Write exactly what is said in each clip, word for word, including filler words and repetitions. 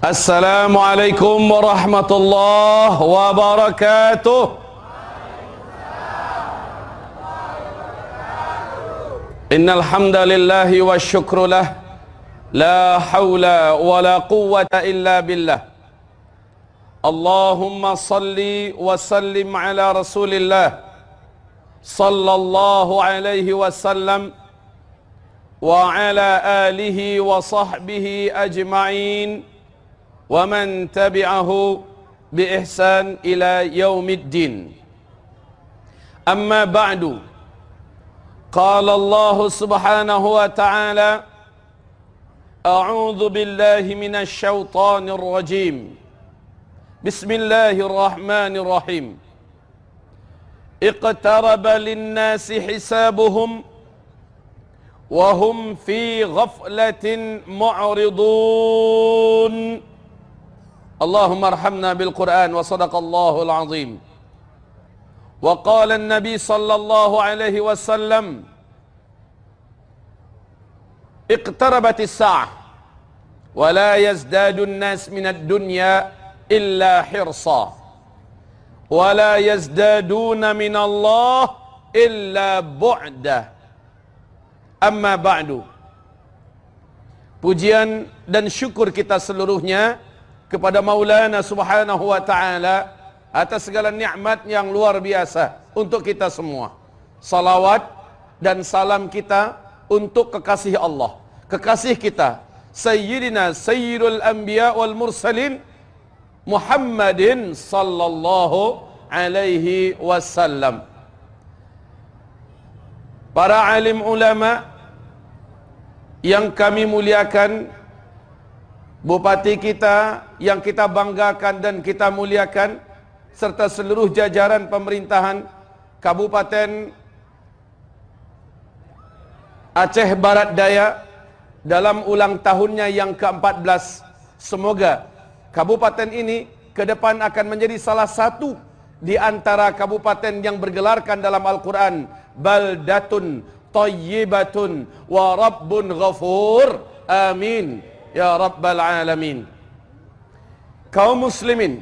Assalamualaikum warahmatullahi wabarakatuh. Innal hamdalillahi wa syukru lah, la haula wa la quwwata illa billah. Allahumma salli wa sallim ala Rasulillah sallallahu alaihi wasallam wa ala alihi wa sahbihi ajma'in wa man tabi'ahu bi ihsan ila yaumiddin. Amma ba'du. Qala Allah subhanahu wa ta'ala, a'udzu billahi minasy syaithanir rajim. Bismillahirrahmanirrahim. Iqtaraba lin-nasi hisabuhum wa hum fi ghaflatin mu'ridun. Allahumma arhamna bil Qur'an wa sadaqallahul azim. Wa qala an-nabi sallallahu alaihi wasallam, iqtarabatis sa'ah wa la yazdadu an-nas minad dunya illa hirsa wa la yazdaduna min Allah illa bu'da. Amma ba'du. Pujian dan syukur kita seluruhnya kepada Maulana subhanahu wa ta'ala atas segala nikmat yang luar biasa untuk kita semua. Salawat dan salam kita untuk kekasih Allah, kekasih kita Sayyidina Sayyidul Anbiya wal Mursalin Muhammadin sallallahu alaihi wasallam. Para alim ulama yang kami muliakan, bupati kita yang kita banggakan dan kita muliakan, serta seluruh jajaran pemerintahan Kabupaten Aceh Barat Daya dalam ulang tahunnya yang ke empat belas. Semoga kabupaten ini ke depan akan menjadi salah satu di antara kabupaten yang bergelarkan dalam Al-Quran, baldatun thayyibatun wa rabbun ghafur. Amin ya rabbal alamin. Kaum muslimin,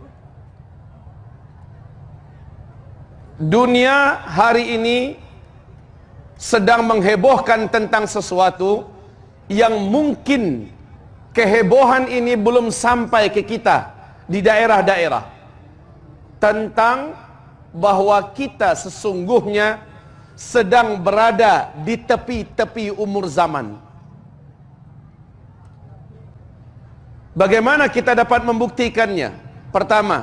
dunia hari ini sedang menghebohkan tentang sesuatu yang mungkin kehebohan ini belum sampai ke kita di daerah-daerah, tentang bahwa kita sesungguhnya sedang berada di tepi-tepi umur zaman. Bagaimana kita dapat membuktikannya? Pertama,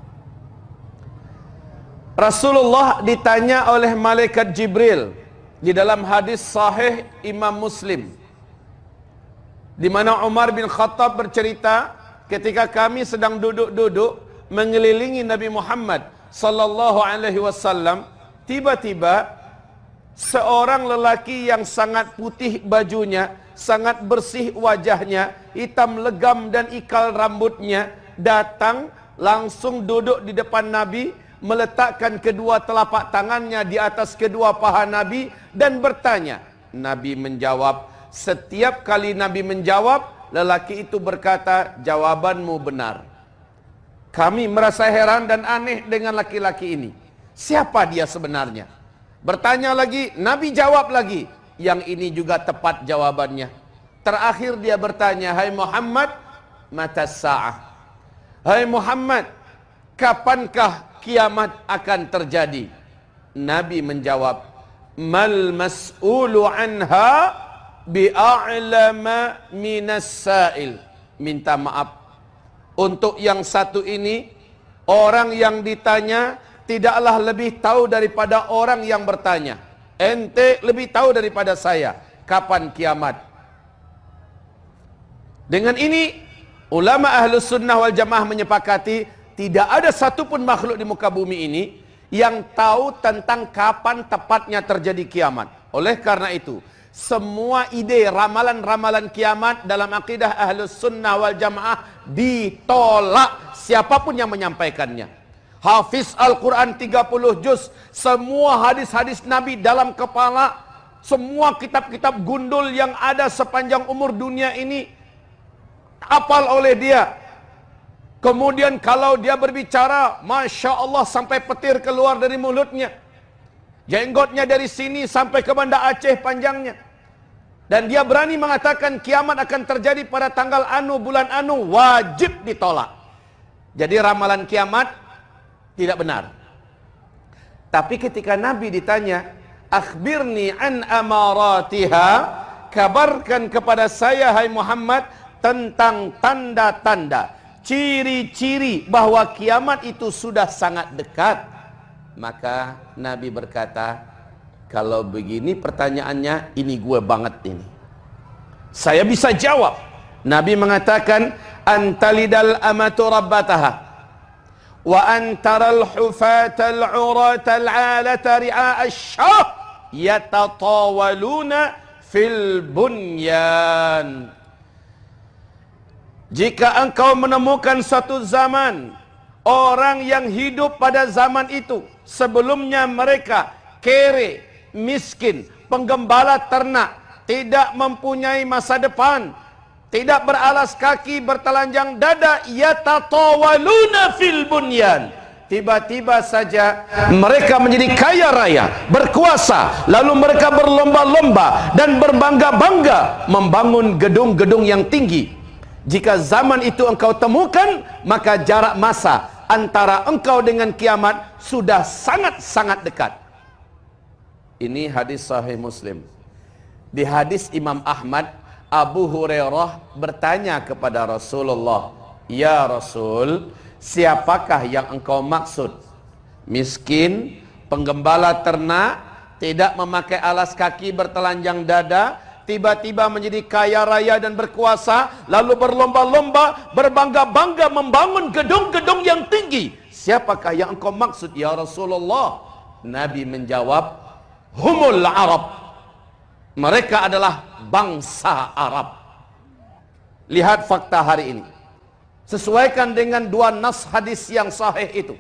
Rasulullah ditanya oleh malaikat Jibril di dalam hadis sahih Imam Muslim, di mana Umar bin Khattab bercerita, ketika kami sedang duduk-duduk mengelilingi Nabi Muhammad sallallahu alaihi wasallam, tiba-tiba seorang lelaki yang sangat putih bajunya, sangat bersih wajahnya, hitam legam dan ikal rambutnya, datang langsung duduk di depan Nabi, meletakkan kedua telapak tangannya di atas kedua paha Nabi dan bertanya. Nabi menjawab. Setiap kali Nabi menjawab, lelaki itu berkata, jawabanmu benar. Kami merasa heran dan aneh dengan laki-laki ini. Siapa dia sebenarnya? Bertanya lagi, Nabi jawab lagi. Yang ini juga tepat jawabannya. Terakhir dia bertanya, hai Muhammad, mata sa'ah. Hai Muhammad, kapankah kiamat akan terjadi? Nabi menjawab, mal mas'ulu anha bi'a'lama minas sa'il. Minta maaf, untuk yang satu ini, orang yang ditanya tidaklah lebih tahu daripada orang yang bertanya. Ente lebih tahu daripada saya kapan kiamat. Dengan ini ulama Ahlus Sunnah wal Jamaah menyepakati tidak ada satupun makhluk di muka bumi ini yang tahu tentang kapan tepatnya terjadi kiamat. Oleh karena itu, semua ide ramalan-ramalan kiamat dalam akidah Ahlus Sunnah wal Jamaah ditolak siapapun yang menyampaikannya. Hafiz Al-Quran tiga puluh juz, semua hadis-hadis Nabi dalam kepala, semua kitab-kitab gundul yang ada sepanjang umur dunia ini hafal oleh dia. Kemudian kalau dia berbicara, Masya Allah sampai petir keluar dari mulutnya. Jenggotnya dari sini sampai ke Banda Aceh panjangnya. Dan dia berani mengatakan kiamat akan terjadi pada tanggal anu, bulan anu, wajib ditolak. Jadi ramalan kiamat tidak benar. Tapi ketika Nabi ditanya, akhbirni an amaratiha, kabarkan kepada saya hai Muhammad tentang tanda-tanda, ciri-ciri bahwa kiamat itu sudah sangat dekat. Maka Nabi berkata, kalau begini pertanyaannya, ini gue banget ini. Saya bisa jawab. Nabi mengatakan, antalidal amatu rabbataha wa antaral hufatal uratal alata ri'a asyah yatatawaluna fil bunyan. Jika engkau menemukan suatu zaman, orang yang hidup pada zaman itu, sebelumnya mereka kere, miskin, penggembala ternak, tidak mempunyai masa depan, tidak beralas kaki, bertelanjang dada, yatatawaluna fil bunyan. Tiba-tiba saja mereka menjadi kaya raya, berkuasa, lalu mereka berlomba-lomba dan berbangga-bangga membangun gedung-gedung yang tinggi. Jika zaman itu engkau temukan, maka jarak masa antara engkau dengan kiamat sudah sangat-sangat dekat. Ini hadis Sahih Muslim. Di hadis Imam Ahmad, Abu Hurairah bertanya kepada Rasulullah, ya Rasul, siapakah yang engkau maksud? Miskin, penggembala ternak, tidak memakai alas kaki, bertelanjang dada, tiba-tiba menjadi kaya raya dan berkuasa, lalu berlomba-lomba, berbangga-bangga membangun gedung-gedung yang tinggi. Siapakah yang engkau maksud ya Rasulullah? Nabi menjawab, humul Arab. Mereka adalah bangsa Arab. Lihat fakta hari ini. Sesuaikan dengan dua nas hadis yang sahih itu.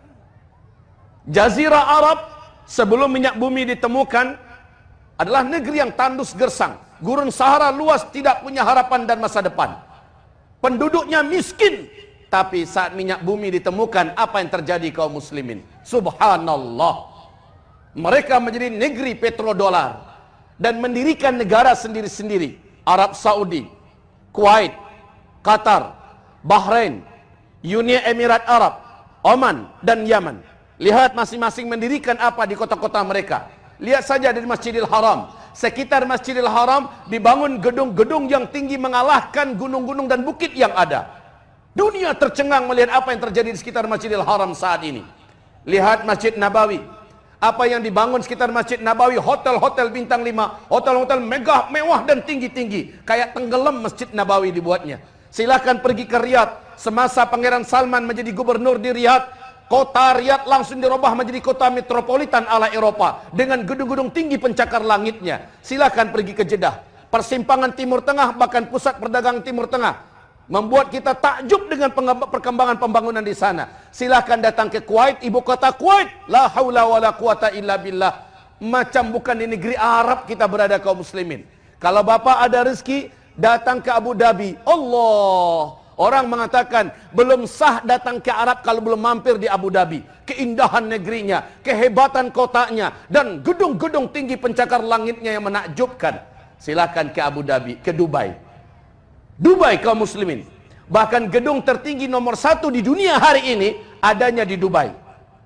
Jazirah Arab sebelum minyak bumi ditemukan adalah negeri yang tandus gersang. Gurun Sahara luas, tidak punya harapan dan masa depan. Penduduknya miskin. Tapi saat minyak bumi ditemukan, apa yang terjadi kaum muslimin? Subhanallah. Mereka menjadi negeri petrodolar dan mendirikan negara sendiri-sendiri. Arab Saudi, Kuwait, Qatar, Bahrain, Uni Emirat Arab, Oman, dan Yaman. Lihat masing-masing mendirikan apa di kota-kota mereka. Lihat saja dari Masjidil Haram. Sekitar Masjidil Haram dibangun gedung-gedung yang tinggi mengalahkan gunung-gunung dan bukit yang ada. Dunia tercengang melihat apa yang terjadi di sekitar Masjidil Haram saat ini. Lihat Masjid Nabawi. Apa yang dibangun sekitar Masjid Nabawi, hotel-hotel bintang lima, hotel-hotel megah, mewah dan tinggi-tinggi. Kayak tenggelam Masjid Nabawi dibuatnya. Silahkan pergi ke Riyadh. Semasa Pangeran Salman menjadi gubernur di Riyadh, kota Riyadh langsung dirubah menjadi kota metropolitan ala Eropa dengan gedung-gedung tinggi pencakar langitnya. Silakan pergi ke Jeddah, persimpangan Timur Tengah, bahkan pusat perdagangan Timur Tengah, membuat kita takjub dengan perkembangan pembangunan di sana. Silakan datang ke Kuwait, ibu kota Kuwait, la haula wala quwata illa billah. Macam bukan di negeri Arab kita berada kaum muslimin. Kalau Bapak ada rezeki, datang ke Abu Dhabi. Allah, orang mengatakan belum sah datang ke Arab kalau belum mampir di Abu Dhabi. Keindahan negerinya, kehebatan kotanya, dan gedung-gedung tinggi pencakar langitnya yang menakjubkan. Silakan ke Abu Dhabi, ke Dubai. Dubai kaum muslimin. Bahkan gedung tertinggi nomor satu di dunia hari ini adanya di Dubai.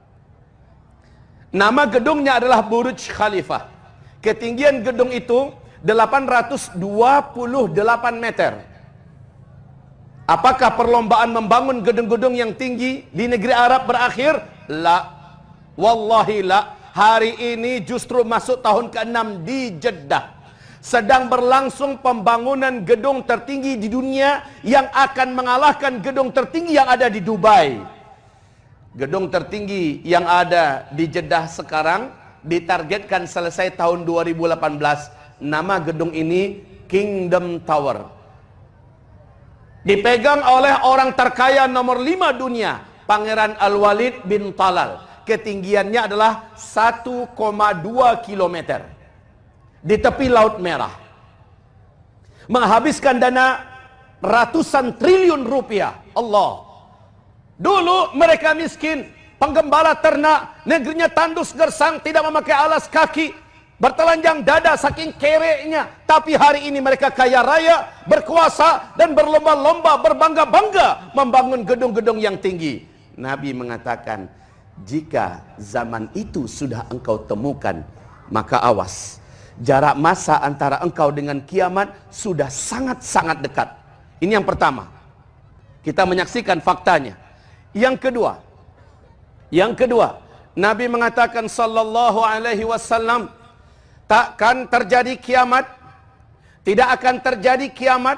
Nama gedungnya adalah Burj Khalifah. Ketinggian gedung itu delapan ratus dua puluh delapan meter. Apakah perlombaan membangun gedung-gedung yang tinggi di negeri Arab berakhir? La. Wallahi la. Hari ini justru masuk tahun keenam di Jeddah. Sedang berlangsung pembangunan gedung tertinggi di dunia yang akan mengalahkan gedung tertinggi yang ada di Dubai. Gedung tertinggi yang ada di Jeddah sekarang ditargetkan selesai tahun dua ribu delapan belas. Nama gedung ini Kingdom Tower. Dipegang oleh orang terkaya nomor lima dunia, Pangeran Al-Walid bin Talal. Ketinggiannya adalah satu koma dua kilometer. Di tepi Laut Merah. Menghabiskan dana ratusan triliun rupiah. Allah. Dulu mereka miskin, penggembala ternak, negerinya tandus gersang, tidak memakai alas kaki, bertelanjang dada saking kereknya. Tapi hari ini mereka kaya raya, berkuasa, dan berlomba-lomba, berbangga-bangga membangun gedung-gedung yang tinggi. Nabi mengatakan, jika zaman itu sudah engkau temukan, maka awas. Jarak masa antara engkau dengan kiamat sudah sangat-sangat dekat. Ini yang pertama. Kita menyaksikan faktanya. Yang kedua, yang kedua, Nabi mengatakan sallallahu alaihi wasallam, takkan terjadi kiamat, tidak akan terjadi kiamat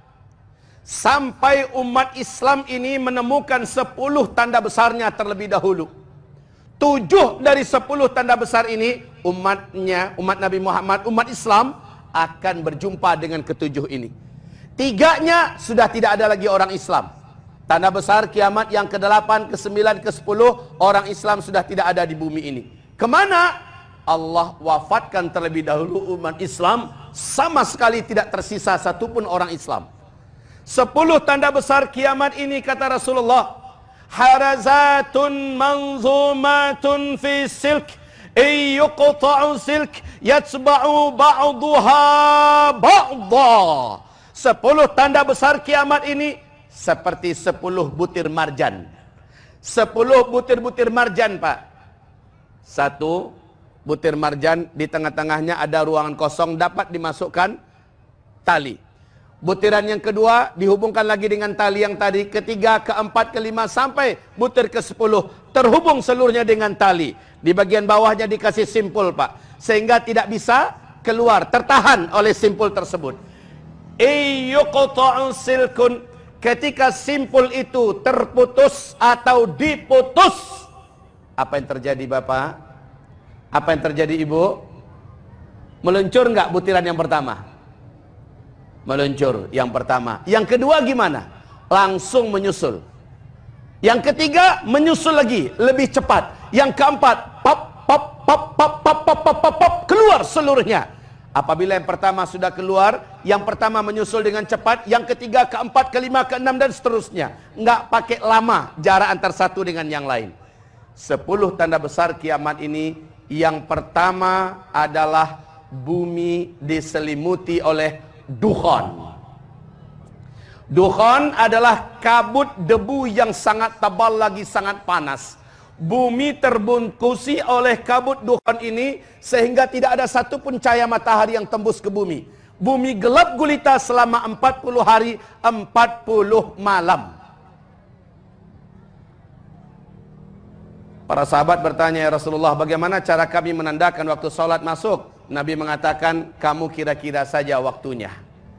sampai umat Islam ini menemukan sepuluh tanda besarnya terlebih dahulu. Tujuh dari sepuluh tanda besar ini, umatnya, umat Nabi Muhammad, umat Islam akan berjumpa dengan ketujuh ini. Tiganya sudah tidak ada lagi orang Islam. Tanda besar kiamat yang kedelapan, kesembilan, kesepuluh, orang Islam sudah tidak ada di bumi ini. Kemana? Allah wafatkan terlebih dahulu umat Islam, sama sekali tidak tersisa satupun orang Islam. Sepuluh tanda besar kiamat ini, kata Rasulullah, harazatun manzumatun fi silk, iyuqta'u silk, yatsba'u ba'duha ba'da. Sepuluh tanda besar kiamat ini seperti sepuluh butir marjan. Sepuluh butir-butir marjan, Pak. Satu butir marjan, di tengah-tengahnya ada ruangan kosong, dapat dimasukkan tali. Butiran yang kedua dihubungkan lagi dengan tali yang tadi. Ketiga, keempat, kelima, sampai butir ke sepuluh. Terhubung seluruhnya dengan tali. Di bagian bawahnya dikasih simpul, Pak. Sehingga tidak bisa keluar, tertahan oleh simpul tersebut. Iyuqta'u silkun. Ketika simpul itu terputus atau diputus, apa yang terjadi, Bapak? Apa yang terjadi, Ibu? Meluncur nggak butiran yang pertama? Meluncur yang pertama. Yang kedua gimana? Langsung menyusul. Yang ketiga menyusul lagi, lebih cepat. Yang keempat, pop pop pop pop pop pop pop pop, pop keluar seluruhnya. Apabila yang pertama sudah keluar, yang pertama menyusul dengan cepat, yang ketiga, keempat, kelima, keenam, dan seterusnya. Nggak pakai lama jarak antar satu dengan yang lain. Sepuluh tanda besar kiamat ini, yang pertama adalah bumi diselimuti oleh dukhan. Dukhan adalah kabut debu yang sangat tebal lagi sangat panas. Bumi terbungkusi oleh kabut dukhan ini sehingga tidak ada satupun cahaya matahari yang tembus ke bumi. Bumi gelap gulita selama empat puluh hari, empat puluh malam. Para sahabat bertanya, ya Rasulullah, bagaimana cara kami menandakan waktu sholat masuk? Nabi mengatakan, kamu kira-kira saja waktunya.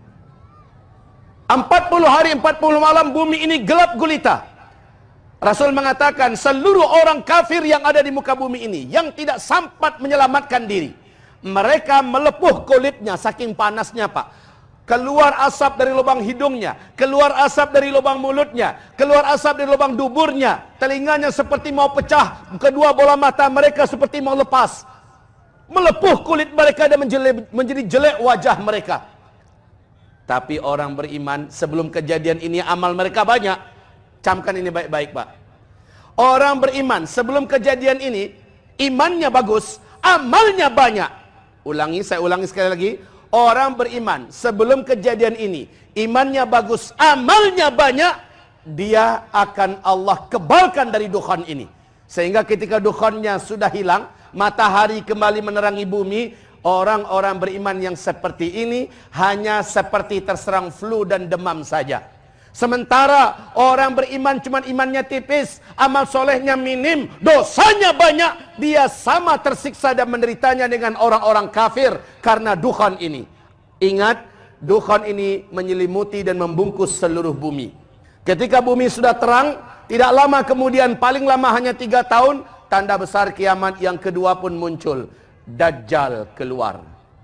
empat puluh hari, empat puluh malam bumi ini gelap gulita. Rasul mengatakan seluruh orang kafir yang ada di muka bumi ini yang tidak sempat menyelamatkan diri, mereka melepuh kulitnya saking panasnya, Pak. Keluar asap dari lubang hidungnya, keluar asap dari lubang mulutnya, keluar asap dari lubang duburnya, telinganya seperti mau pecah, kedua bola mata mereka seperti mau lepas. Melepuh kulit mereka dan menjadi jelek wajah mereka. Tapi orang beriman sebelum kejadian ini amal mereka banyak. Camkan ini baik-baik, Pak. Orang beriman sebelum kejadian ini imannya bagus, amalnya banyak. Ulangi, saya ulangi sekali lagi. Orang beriman sebelum kejadian ini imannya bagus, amalnya banyak, dia akan Allah kebalkan dari dukhan ini. Sehingga ketika dukhannya sudah hilang, matahari kembali menerangi bumi, orang-orang beriman yang seperti ini hanya seperti terserang flu dan demam saja. Sementara orang beriman cuma imannya tipis, amal solehnya minim, dosanya banyak, dia sama tersiksa dan menderitanya dengan orang-orang kafir karena dukhan ini. Ingat, dukhan ini menyelimuti dan membungkus seluruh bumi. Ketika bumi sudah terang, tidak lama kemudian, paling lama hanya tiga tahun, tanda besar kiamat yang kedua pun muncul. Dajjal keluar.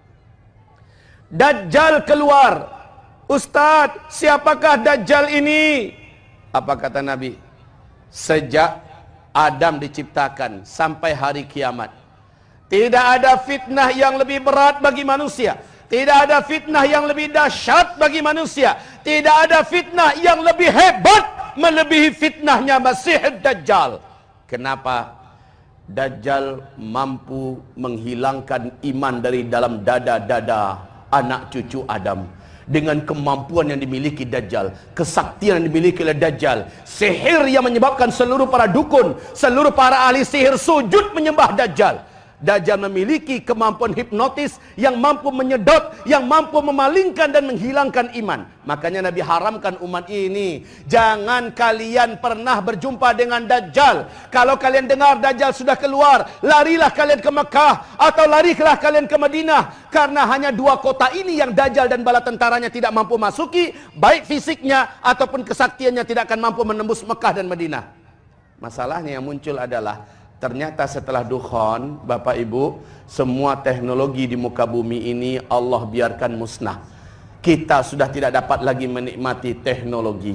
Dajjal keluar. Ustadz, siapakah Dajjal ini? Apa kata Nabi? Sejak Adam diciptakan sampai hari kiamat, tidak ada fitnah yang lebih berat bagi manusia, Tidak ada fitnah yang lebih dahsyat bagi manusia. Tidak ada fitnah yang lebih hebat melebihi fitnahnya Masih Dajjal. Kenapa? Dajjal mampu menghilangkan iman dari dalam dada-dada anak cucu Adam. Dengan kemampuan yang dimiliki Dajjal, kesaktian yang dimiliki oleh Dajjal, sihir yang menyebabkan seluruh para dukun, seluruh para ahli sihir sujud menyembah Dajjal. Dajjal memiliki kemampuan hipnotis yang mampu menyedot, yang mampu memalingkan dan menghilangkan iman. Makanya Nabi haramkan umat ini, jangan kalian pernah berjumpa dengan Dajjal. Kalau kalian dengar Dajjal sudah keluar, larilah kalian ke Mekah atau larilah kalian ke Madinah. Karena hanya dua kota ini yang Dajjal dan bala tentaranya tidak mampu masuki, baik fisiknya ataupun kesaktiannya tidak akan mampu menembus Mekah dan Madinah. Masalahnya yang muncul adalah, ternyata setelah dukhon, Bapak Ibu, semua teknologi di muka bumi ini Allah biarkan musnah. Kita sudah tidak dapat lagi menikmati teknologi.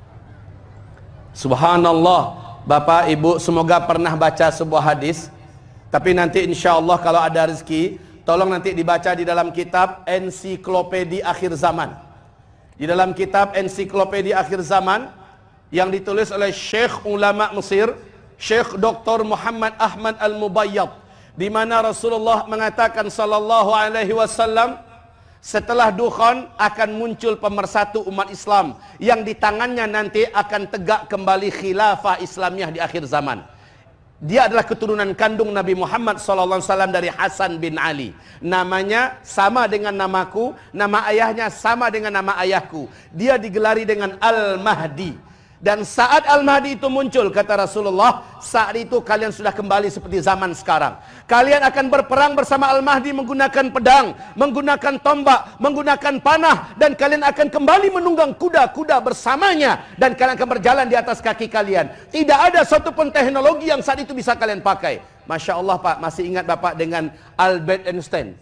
Subhanallah. Bapak Ibu semoga pernah baca sebuah hadis. Tapi nanti insya Allah kalau ada rezeki, tolong nanti dibaca di dalam kitab Ensiklopedia Akhir Zaman. Di dalam kitab Ensiklopedia Akhir Zaman yang ditulis oleh Syekh ulama Mesir, Syekh Doktor Muhammad Ahmad Al-Mubayyad, di mana Rasulullah mengatakan sallallahu alaihi wasallam, setelah dukhan akan muncul pemersatu umat Islam yang di tangannya nanti akan tegak kembali khilafah Islamiyah di akhir zaman. Dia adalah keturunan kandung Nabi Muhammad sallallahu alaihi wasallam dari Hasan bin Ali. Namanya sama dengan namaku, nama ayahnya sama dengan nama ayahku. Dia digelari dengan Al-Mahdi. Dan saat Al-Mahdi itu muncul, kata Rasulullah, saat itu kalian sudah kembali seperti zaman sekarang. Kalian akan berperang bersama Al-Mahdi menggunakan pedang, menggunakan tombak, menggunakan panah, dan kalian akan kembali menunggang kuda-kuda bersamanya, dan kalian akan berjalan di atas kaki kalian. Tidak ada satupun teknologi yang saat itu bisa kalian pakai. Masya Allah Pak, masih ingat Bapak dengan Albert Einstein,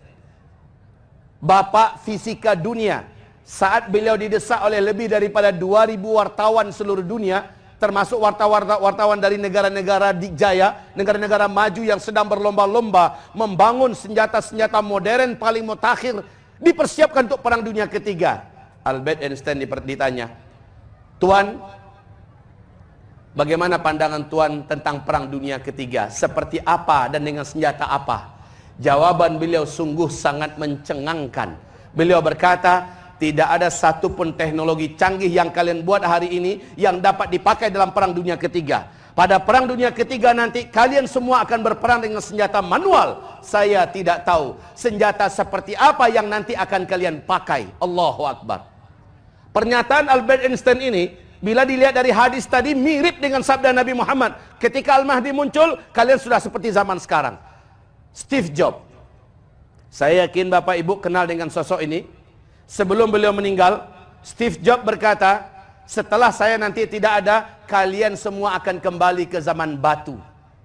Bapak fisika dunia. Saat beliau didesak oleh lebih daripada dua ribu wartawan seluruh dunia, termasuk wartawan-wartawan dari negara-negara dijaya, negara-negara maju yang sedang berlomba-lomba membangun senjata-senjata modern paling mutakhir, dipersiapkan untuk perang dunia ketiga. Albert Einstein ditanya, "Tuan, bagaimana pandangan Tuan tentang perang dunia ketiga? Seperti apa dan dengan senjata apa?" Jawaban beliau sungguh sangat mencengangkan. Beliau berkata, tidak ada satupun teknologi canggih yang kalian buat hari ini yang dapat dipakai dalam perang dunia ketiga. Pada perang dunia ketiga nanti kalian semua akan berperang dengan senjata manual. Saya tidak tahu senjata seperti apa yang nanti akan kalian pakai. Allahu Akbar. Pernyataan Albert Einstein ini, bila dilihat dari hadis tadi, mirip dengan sabda Nabi Muhammad. Ketika Al-Mahdi muncul, kalian sudah seperti zaman sekarang. Steve Jobs. Saya yakin Bapak Ibu kenal dengan sosok ini. Sebelum beliau meninggal, Steve Jobs berkata, setelah saya nanti tidak ada, kalian semua akan kembali ke zaman batu.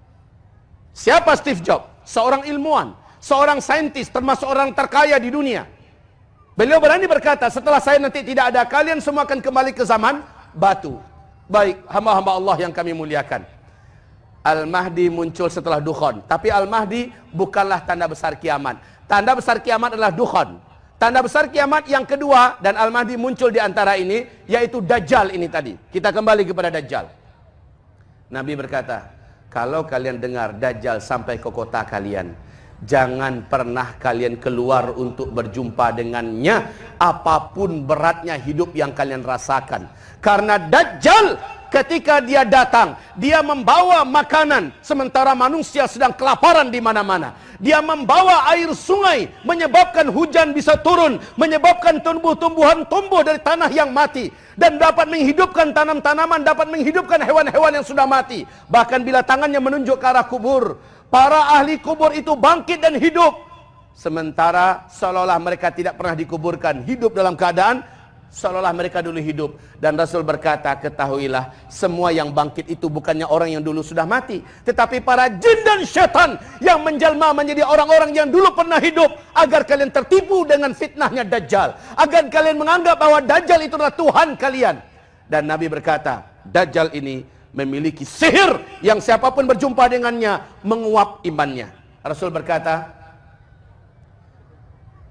Siapa Steve Jobs? Seorang ilmuwan, seorang saintis, termasuk orang terkaya di dunia. Beliau berani berkata, setelah saya nanti tidak ada, kalian semua akan kembali ke zaman batu. Baik, hamba-hamba Allah yang kami muliakan, Al-Mahdi muncul setelah dukhan. Tapi Al-Mahdi bukanlah tanda besar kiamat. Tanda besar kiamat adalah dukhan. Tanda besar kiamat yang kedua, dan Al-Mahdi muncul di antara ini, yaitu Dajjal ini tadi. Kita kembali kepada Dajjal. Nabi berkata, kalau kalian dengar Dajjal sampai ke kota kalian, jangan pernah kalian keluar untuk berjumpa dengannya, apapun beratnya hidup yang kalian rasakan. Karena Dajjal ketika dia datang, dia membawa makanan, sementara manusia sedang kelaparan di mana-mana. Dia membawa air sungai, menyebabkan hujan bisa turun, menyebabkan tumbuh-tumbuhan tumbuh dari tanah yang mati, dan dapat menghidupkan tanam-tanaman, dapat menghidupkan hewan-hewan yang sudah mati. Bahkan bila tangannya menunjuk ke arah kubur, para ahli kubur itu bangkit dan hidup, sementara seolah-olah mereka tidak pernah dikuburkan, hidup dalam keadaan seolah-olah mereka dulu hidup. Dan Rasul berkata, ketahuilah, semua yang bangkit itu bukannya orang yang dulu sudah mati, tetapi para jin dan syaitan yang menjelma menjadi orang-orang yang dulu pernah hidup, agar kalian tertipu dengan fitnahnya Dajjal, agar kalian menganggap bahwa Dajjal itu adalah Tuhan kalian. Dan Nabi berkata, Dajjal ini memiliki sihir yang siapapun berjumpa dengannya menguap imannya. Rasul berkata,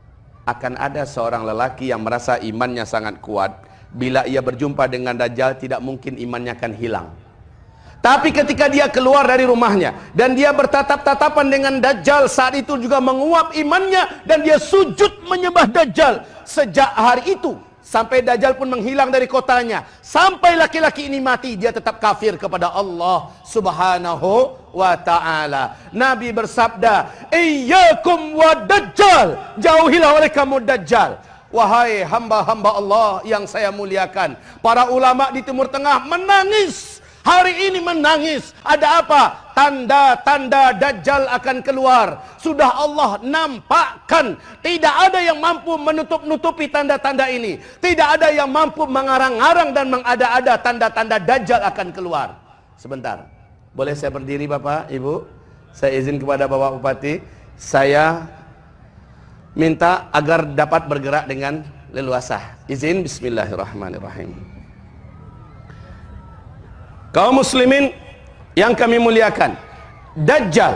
akan ada seorang lelaki yang merasa imannya sangat kuat. Bila ia berjumpa dengan Dajjal, tidak mungkin imannya akan hilang. Tapi ketika dia keluar dari rumahnya dan dia bertatap-tatapan dengan Dajjal, saat itu juga menguap imannya dan dia sujud menyembah Dajjal. Sejak hari itu sampai Dajjal pun menghilang dari kotanya, sampai laki-laki ini mati, dia tetap kafir kepada Allah Subhanahu wa ta'ala. Nabi bersabda, iyyakum wa Dajjal, jauhilah oleh kamu Dajjal. Wahai hamba-hamba Allah yang saya muliakan, para ulama di Timur Tengah menangis. Hari ini menangis. Ada apa? Tanda-tanda Dajjal akan keluar. Sudah Allah nampakkan. Tidak ada yang mampu menutup-nutupi tanda-tanda ini. Tidak ada yang mampu mengarang-arang dan mengada-ada tanda-tanda Dajjal akan keluar. Sebentar. Boleh saya berdiri Bapak, Ibu? Saya izin kepada Bapak Bupati. Saya minta agar dapat bergerak dengan leluasa. Izin, bismillahirrahmanirrahim. Kaum muslimin yang kami muliakan, Dajjal,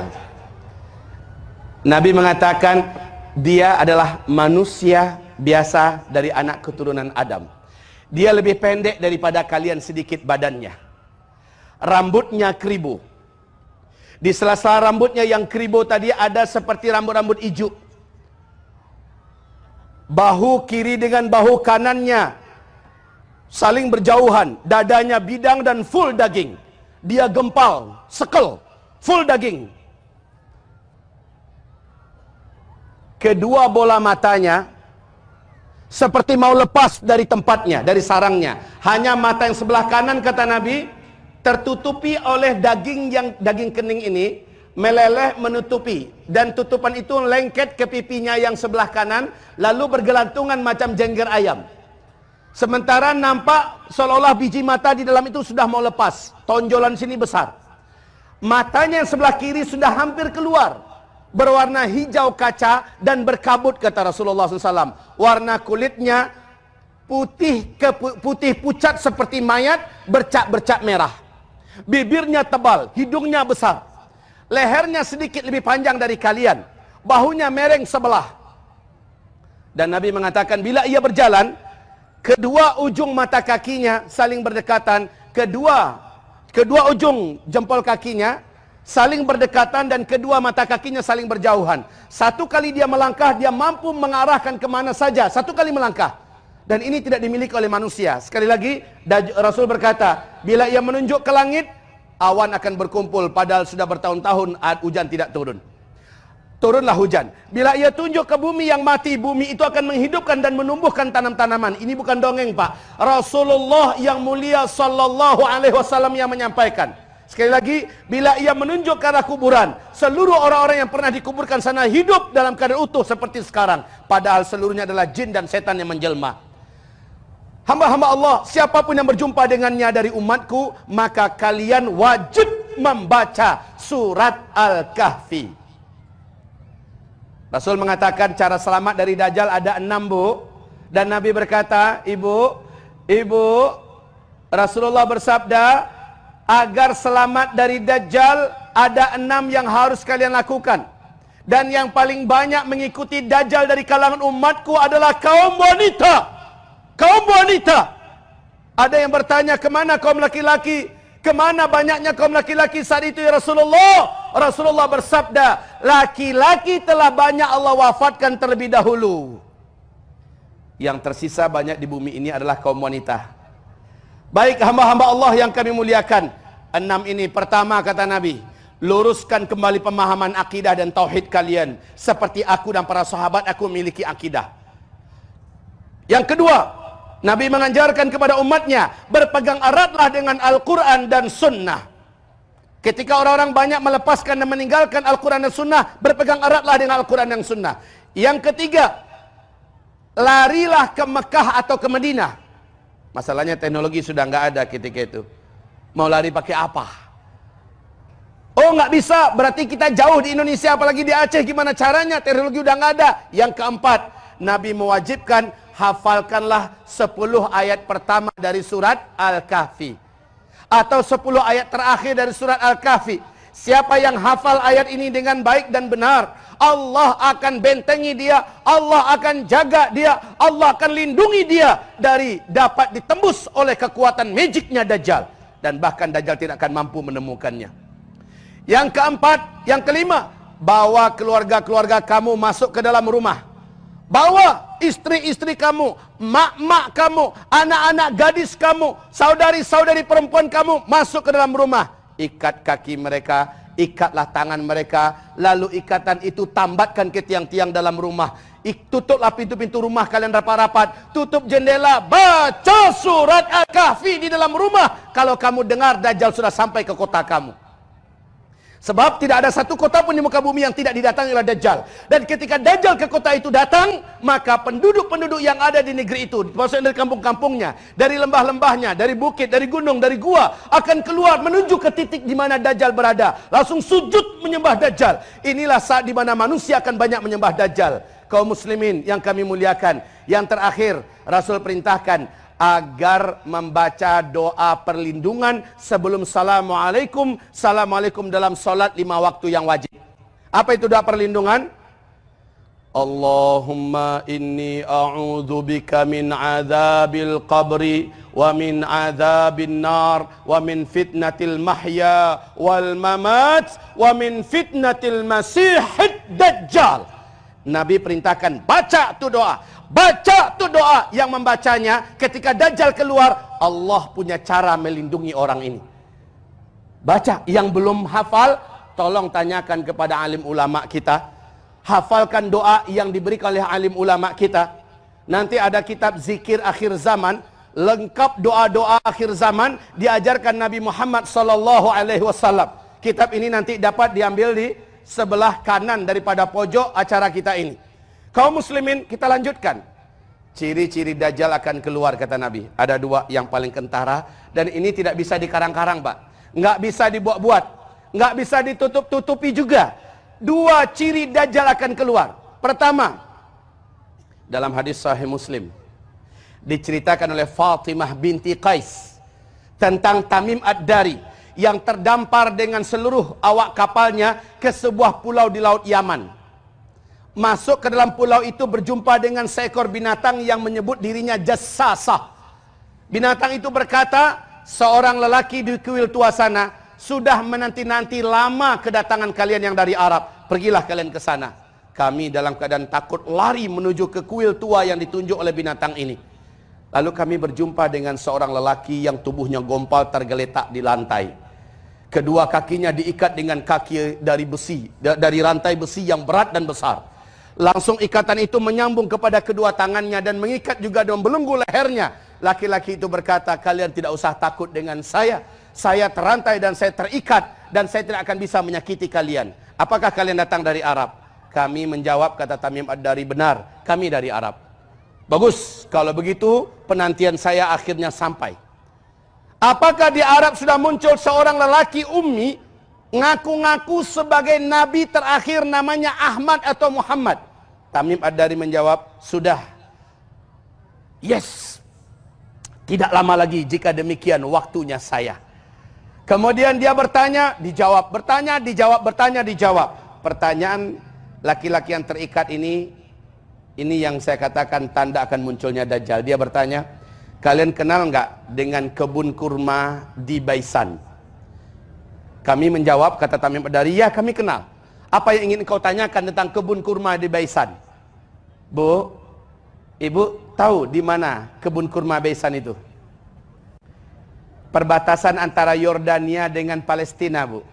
Nabi mengatakan dia adalah manusia biasa dari anak keturunan Adam. Dia lebih pendek daripada kalian sedikit badannya. Rambutnya keribu. Di sela-sela rambutnya yang keribu tadi ada seperti rambut-rambut ijuk. Bahu kiri dengan bahu kanannya saling berjauhan, dadanya bidang dan full daging. Dia gempal, sekel, full daging. Kedua bola matanya seperti mau lepas dari tempatnya, dari sarangnya. Hanya mata yang sebelah kanan, kata Nabi, tertutupi oleh daging yang daging kening ini, meleleh menutupi. Dan tutupan itu lengket ke pipinya yang sebelah kanan, lalu bergelantungan macam jengger ayam. Sementara nampak seolah-olah biji mata di dalam itu sudah mau lepas. Tonjolan sini besar. Matanya yang sebelah kiri sudah hampir keluar. Berwarna hijau kaca dan berkabut, kata Rasulullah shallallahu alaihi wasallam. Warna kulitnya putih ke putih pucat seperti mayat, bercak-bercak merah. Bibirnya tebal, hidungnya besar. Lehernya sedikit lebih panjang dari kalian. Bahunya mereng sebelah. Dan Nabi mengatakan bila ia berjalan, kedua ujung mata kakinya saling berdekatan, kedua kedua ujung jempol kakinya saling berdekatan dan kedua mata kakinya saling berjauhan. Satu kali dia melangkah, dia mampu mengarahkan kemana saja. Satu kali melangkah. Dan ini tidak dimiliki oleh manusia. Sekali lagi, Rasul berkata, bila ia menunjuk ke langit, awan akan berkumpul, padahal sudah bertahun-tahun hujan tidak turun. Turunlah hujan. Bila ia tunjuk ke bumi yang mati, bumi itu akan menghidupkan dan menumbuhkan tanam-tanaman. Ini bukan dongeng, Pak. Rasulullah yang mulia sallallahu alaihi wasallam yang menyampaikan. Sekali lagi, bila ia menunjuk ke arah kuburan, seluruh orang-orang yang pernah dikuburkan sana hidup dalam keadaan utuh seperti sekarang. Padahal seluruhnya adalah jin dan setan yang menjelma. Hamba-hamba Allah, siapapun yang berjumpa dengannya dari umatku, maka kalian wajib membaca surat Al-Kahfi. Rasul mengatakan cara selamat dari Dajjal ada enam, Bu. Dan Nabi berkata, Ibu, Ibu, Rasulullah bersabda, agar selamat dari Dajjal ada enam yang harus kalian lakukan. Dan yang paling banyak mengikuti Dajjal dari kalangan umatku adalah kaum wanita. Kaum wanita. Ada yang bertanya, kemana kaum laki-laki? Kemana banyaknya kaum laki-laki saat itu ya Rasulullah? Rasulullah bersabda, laki-laki telah banyak Allah wafatkan terlebih dahulu. Yang tersisa banyak di bumi ini adalah kaum wanita. Baik hamba-hamba Allah yang kami muliakan, enam ini pertama kata Nabi, luruskan kembali pemahaman akidah dan tauhid kalian seperti aku dan para sahabat aku memiliki akidah. Yang kedua, Nabi mengajarkan kepada umatnya, berpegang eratlah dengan Al-Quran dan Sunnah. Ketika orang-orang banyak melepaskan dan meninggalkan Al-Quran dan Sunnah, berpegang eratlah dengan Al-Quran dan Sunnah. Yang ketiga, larilah ke Mekah atau ke Madinah. Masalahnya teknologi sudah nggak ada ketika itu. Mau lari pakai apa? Oh nggak bisa, berarti kita jauh di Indonesia, apalagi di Aceh, gimana caranya? Teknologi udah nggak ada. Yang keempat, Nabi mewajibkan, hafalkanlah sepuluh ayat pertama dari surat Al-Kahfi. Atau sepuluh ayat terakhir dari surat Al-Kahfi. Siapa yang hafal ayat ini dengan baik dan benar, Allah akan bentengi dia, Allah akan jaga dia, Allah akan lindungi dia dari dapat ditembus oleh kekuatan magicnya Dajjal. Dan bahkan Dajjal tidak akan mampu menemukannya. Yang keempat, yang kelima, bawa keluarga-keluarga kamu masuk ke dalam rumah. Bawa istri-istri kamu, mak-mak kamu, anak-anak gadis kamu, saudari-saudari perempuan kamu masuk ke dalam rumah. Ikat kaki mereka, ikatlah tangan mereka, lalu ikatan itu tambatkan ke tiang-tiang dalam rumah. Tutuplah pintu-pintu rumah kalian rapat-rapat, tutup jendela, baca surat Al-Kahfi di dalam rumah kalau kamu dengar Dajjal sudah sampai ke kota kamu. Sebab tidak ada satu kota pun di muka bumi yang tidak didatangi oleh Dajjal. Dan ketika Dajjal ke kota itu datang, maka penduduk-penduduk yang ada di negeri itu, maksudnya dari kampung-kampungnya, dari lembah-lembahnya, dari bukit, dari gunung, dari gua, akan keluar menuju ke titik di mana Dajjal berada. Langsung sujud menyembah Dajjal. Inilah saat di mana manusia akan banyak menyembah Dajjal. Kaum muslimin yang kami muliakan, yang terakhir Rasul perintahkan agar membaca doa perlindungan sebelum Assalamualaikum, Assalamualaikum dalam solat lima waktu yang wajib. Apa itu doa perlindungan? Allahumma inni a'udzubika min azabil qabri wa min azabin nar wa min fitnatil mahya wal mamat wa min fitnatil masihid dajjal. Nabi perintahkan baca tu doa. Baca tu doa, yang membacanya ketika Dajjal keluar, Allah punya cara melindungi orang ini. Baca, yang belum hafal, tolong tanyakan kepada alim ulama kita. Hafalkan doa yang diberikan oleh alim ulama kita. Nanti ada kitab zikir akhir zaman, lengkap doa-doa akhir zaman, diajarkan Nabi Muhammad sallallahu alaihi wasallam. Kitab ini nanti dapat diambil di sebelah kanan daripada pojok acara kita ini. Kaum muslimin, kita lanjutkan. Ciri-ciri Dajjal akan keluar, kata Nabi. Ada dua yang paling kentara. Dan ini tidak bisa dikarang-karang, Pak. Nggak bisa dibuat-buat. Nggak bisa ditutup-tutupi juga. Dua ciri Dajjal akan keluar. Pertama, dalam hadis Sahih Muslim, diceritakan oleh Fatimah binti Qais tentang Tamim Ad-Dari yang terdampar dengan seluruh awak kapalnya ke sebuah pulau di Laut Yaman. Masuk ke dalam pulau itu, berjumpa dengan seekor binatang yang menyebut dirinya Jassasah. Binatang itu berkata, seorang lelaki di kuil tua sana sudah menanti-nanti lama kedatangan kalian yang dari Arab. Pergilah kalian ke sana. Kami dalam keadaan takut lari menuju ke kuil tua yang ditunjuk oleh binatang ini. Lalu kami berjumpa dengan seorang lelaki yang tubuhnya gompal tergeletak di lantai. Kedua kakinya diikat dengan kaki dari besi, dari rantai besi yang berat dan besar. Langsung ikatan itu menyambung kepada kedua tangannya dan mengikat juga dan membelenggu lehernya. Laki-laki itu berkata, kalian tidak usah takut dengan saya. Saya terantai dan saya terikat dan saya tidak akan bisa menyakiti kalian. Apakah kalian datang dari Arab? Kami menjawab, kata Tamim Ad-Dari, benar, kami dari Arab. Bagus, kalau begitu penantian saya akhirnya sampai. Apakah di Arab sudah muncul seorang lelaki ummi, ngaku-ngaku sebagai nabi terakhir namanya Ahmad atau Muhammad? Tamim Ad-Dari menjawab, sudah. Yes. Tidak lama lagi, jika demikian waktunya saya. Kemudian dia bertanya, dijawab, bertanya, dijawab, bertanya, dijawab. Pertanyaan laki-laki yang terikat ini, ini yang saya katakan tanda akan munculnya Dajjal. Dia bertanya, kalian kenal nggak dengan kebun kurma di Baisan? Kami menjawab, kata Tamim Ad-Dari, ya kami kenal. Apa yang ingin kau tanyakan tentang kebun kurma di Baisan? Bu, ibu tahu di mana kebun kurma Baisan itu? Perbatasan antara Yordania dengan Palestina, Bu.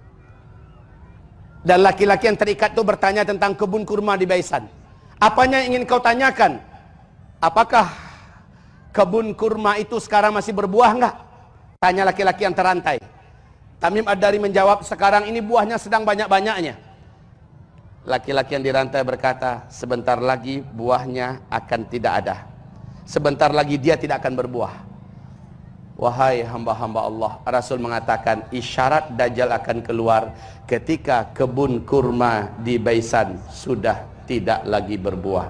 Dan laki-laki yang terikat itu bertanya tentang kebun kurma di Baisan. Apanya yang ingin kau tanyakan? Apakah kebun kurma itu sekarang masih berbuah enggak? Tanya laki-laki yang terantai. Tamim Ad-Dari menjawab, sekarang ini buahnya sedang banyak-banyaknya. Laki-laki yang dirantai berkata, sebentar lagi buahnya akan tidak ada. Sebentar lagi dia tidak akan berbuah. Wahai hamba-hamba Allah, Rasul mengatakan isyarat Dajjal akan keluar ketika kebun kurma di Baisan sudah tidak lagi berbuah.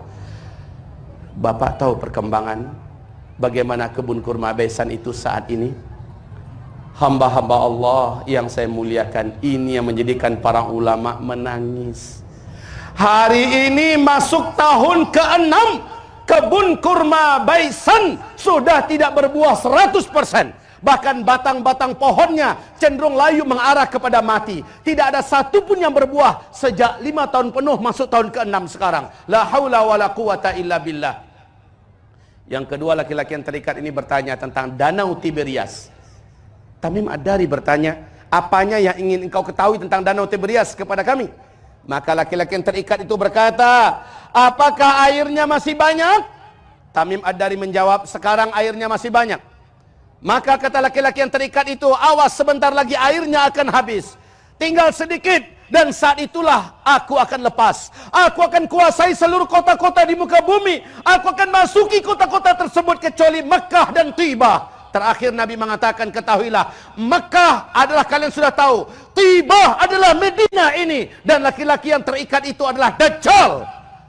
Bapak tahu perkembangan bagaimana kebun kurma Baisan itu saat ini? Hamba-hamba Allah yang saya muliakan, ini yang menjadikan para ulama menangis. Hari ini masuk tahun keenam, kebun kurma Baisan sudah tidak berbuah seratus persen. Bahkan batang-batang pohonnya cenderung layu mengarah kepada mati. Tidak ada satu pun yang berbuah sejak lima tahun penuh masuk tahun keenam sekarang. La haula wa la quwata illa billah. Yang kedua, laki-laki yang terikat ini bertanya tentang Danau Tiberias. Tamim Ad-Dari bertanya, apanya yang ingin engkau ketahui tentang Danau Tiberias kepada kami? Maka laki-laki yang terikat itu berkata, apakah airnya masih banyak? Tamim Ad-Dari menjawab, sekarang airnya masih banyak. Maka kata laki-laki yang terikat itu, awas sebentar lagi airnya akan habis. Tinggal sedikit dan saat itulah aku akan lepas. Aku akan kuasai seluruh kota-kota di muka bumi. Aku akan masuki kota-kota tersebut kecuali Mekah dan Tibah. Terakhir Nabi mengatakan, ketahuilah, Mekah adalah kalian sudah tahu, Tibah adalah Medina ini, dan laki-laki yang terikat itu adalah Dajjal.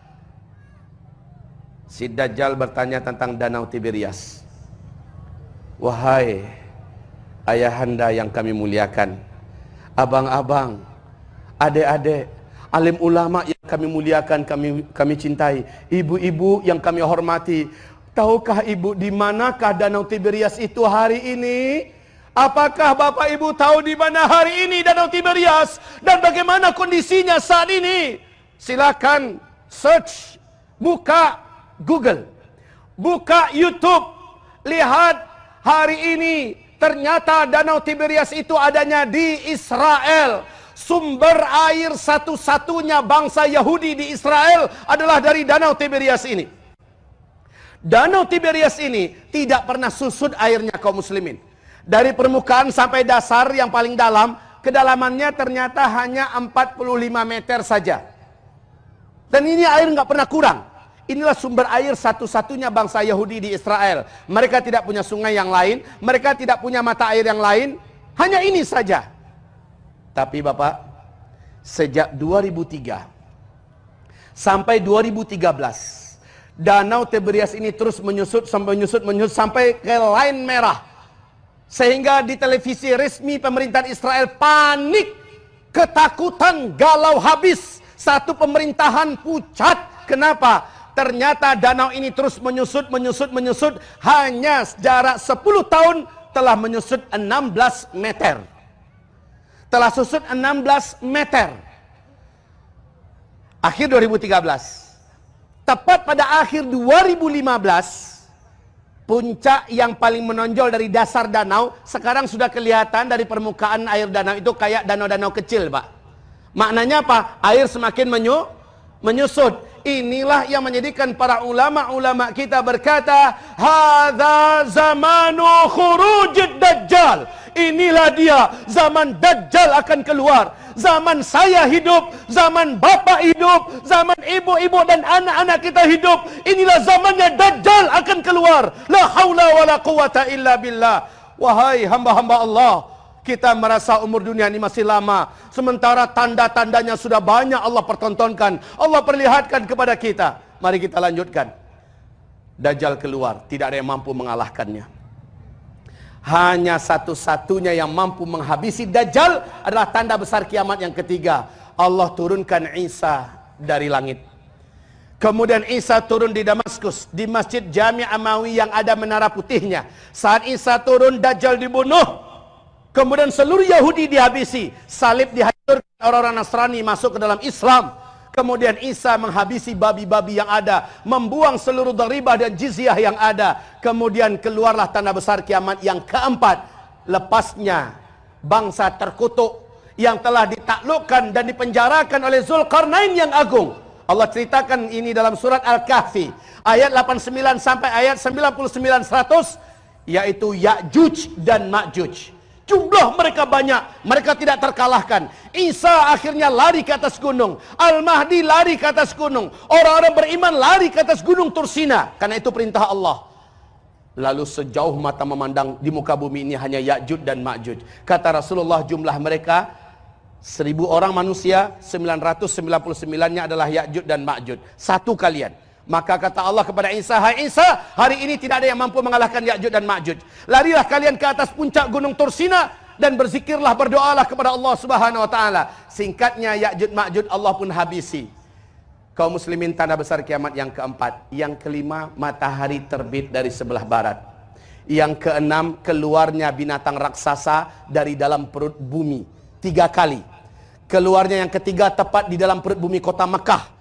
Si Dajjal bertanya tentang Danau Tiberias. Wahai ayahanda yang kami muliakan, abang-abang, adik-adik, alim ulama yang kami muliakan, kami kami cintai, ibu-ibu yang kami hormati, tahukah ibu di manakah Danau Tiberias itu hari ini? Apakah bapak ibu tahu di mana hari ini Danau Tiberias dan bagaimana kondisinya saat ini? Silakan search, buka Google, buka YouTube, lihat. Hari ini ternyata Danau Tiberias itu adanya di Israel. Sumber air satu-satunya bangsa Yahudi di Israel adalah dari Danau Tiberias ini. Danau Tiberias ini tidak pernah susut airnya kaum muslimin. Dari permukaan sampai dasar yang paling dalam, kedalamannya ternyata hanya empat puluh lima meter saja. Dan ini air nggak pernah kurang. Inilah sumber air satu-satunya bangsa Yahudi di Israel. Mereka tidak punya sungai yang lain, mereka tidak punya mata air yang lain, hanya ini saja. Tapi Bapak, sejak dua ribu tiga sampai dua ribu tiga belas, Danau Tiberias ini terus menyusut sampai menyusut menyusut sampai ke Lain Merah. Sehingga di televisi resmi pemerintahan Israel panik, ketakutan, galau habis. Satu pemerintahan pucat. Kenapa? Ternyata danau ini terus menyusut, menyusut, menyusut. Hanya jarak sepuluh tahun telah menyusut enam belas meter. Telah susut enam belas meter. Akhir dua ribu tiga belas. Tepat pada akhir dua ribu lima belas, puncak yang paling menonjol dari dasar danau sekarang sudah kelihatan dari permukaan air danau itu kayak danau-danau kecil, Pak. Maknanya apa? Air semakin menyu, menyusut. Inilah yang menjadikan para ulama-ulama kita berkata, hadza zamanu khurujid dajjal. Inilah dia, zaman Dajjal akan keluar. Zaman saya hidup, zaman bapak hidup, zaman ibu-ibu dan anak-anak kita hidup. Inilah zamannya Dajjal akan keluar. La haula wa la quwata illa billah. Wahai hamba-hamba Allah, kita merasa umur dunia ini masih lama, sementara tanda-tandanya sudah banyak Allah pertontonkan, Allah perlihatkan kepada kita. Mari kita lanjutkan. Dajjal keluar, tidak ada yang mampu mengalahkannya. Hanya satu-satunya yang mampu menghabisi Dajjal adalah tanda besar kiamat yang ketiga. Allah turunkan Isa dari langit. Kemudian Isa turun di Damaskus, di Masjid Jami' Amawi yang ada menara putihnya. Saat Isa turun, Dajjal dibunuh. Kemudian seluruh Yahudi dihabisi, salib dihancurkan, orang-orang Nasrani masuk ke dalam Islam. Kemudian Isa menghabisi babi-babi yang ada, membuang seluruh dharibah dan jizyah yang ada. Kemudian keluarlah tanda besar kiamat yang keempat, lepasnya bangsa terkutuk yang telah ditaklukkan dan dipenjarakan oleh Zulkarnain yang agung. Allah ceritakan ini dalam surat Al-Kahfi ayat delapan puluh sembilan sampai ayat sembilan puluh sembilan seratus, yaitu Ya'juj dan Ma'juj. Jumlah mereka banyak, mereka tidak terkalahkan. Isa akhirnya lari ke atas gunung, Al-Mahdi lari ke atas gunung, orang-orang beriman lari ke atas gunung Tursina, karena itu perintah Allah. Lalu sejauh mata memandang di muka bumi ini hanya Ya'juj dan Ma'juj. Kata Rasulullah, jumlah mereka seribu orang manusia, sembilan ratus sembilan puluh sembilan nya adalah Ya'juj dan Ma'juj. Satu kalian. Maka kata Allah kepada Isa, "Hai Isa, hari ini tidak ada yang mampu mengalahkan Ya'juj dan Ma'juj. Larilah kalian ke atas puncak gunung Tursina dan berzikirlah, berdoalah kepada Allah Subhanahu wa taala." Singkatnya, Ya'juj Ma'juj Allah pun habisi. Kaum muslimin, tanda besar kiamat yang keempat. Yang kelima, matahari terbit dari sebelah barat. Yang keenam, keluarnya binatang raksasa dari dalam perut bumi tiga kali. Keluarnya yang ketiga tepat di dalam perut bumi kota Mekah.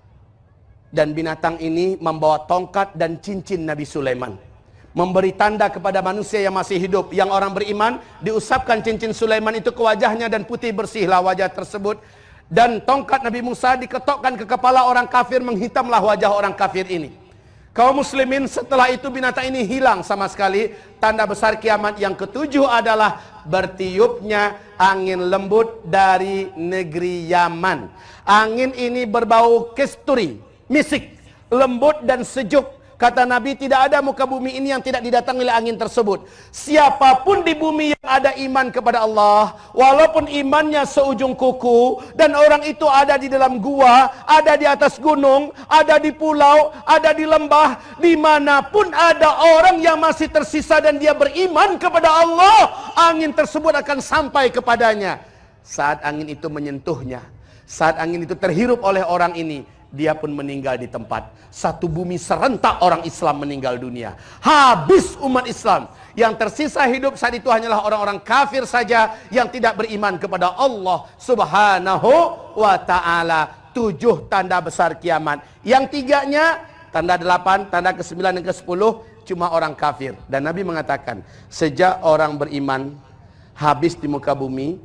Dan binatang ini membawa tongkat dan cincin Nabi Sulaiman, memberi tanda kepada manusia yang masih hidup. Yang orang beriman, diusapkan cincin Sulaiman itu ke wajahnya dan putih bersihlah wajah tersebut. Dan tongkat Nabi Musa diketokkan ke kepala orang kafir, menghitamlah wajah orang kafir ini. Kaum muslimin, setelah itu binatang ini hilang sama sekali. Tanda besar kiamat yang ketujuh adalah bertiupnya angin lembut dari negeri Yaman. Angin ini berbau kasturi, misik, lembut dan sejuk. Kata Nabi, tidak ada muka bumi ini yang tidak didatangi oleh angin tersebut. Siapapun di bumi yang ada iman kepada Allah, walaupun imannya seujung kuku, dan orang itu ada di dalam gua, ada di atas gunung, ada di pulau, ada di lembah, dimanapun ada orang yang masih tersisa dan dia beriman kepada Allah, angin tersebut akan sampai kepadanya. Saat angin itu menyentuhnya, saat angin itu terhirup oleh orang ini, dia pun meninggal di tempat. Satu bumi serentak orang Islam meninggal dunia. Habis umat Islam. Yang tersisa hidup saat itu hanyalah orang-orang kafir saja yang tidak beriman kepada Allah Subhanahu wa ta'ala. Tujuh tanda besar kiamat. Yang tiganya, tanda delapan, tanda kesembilan dan kesepuluh, cuma orang kafir. Dan Nabi mengatakan, sejak orang beriman habis di muka bumi,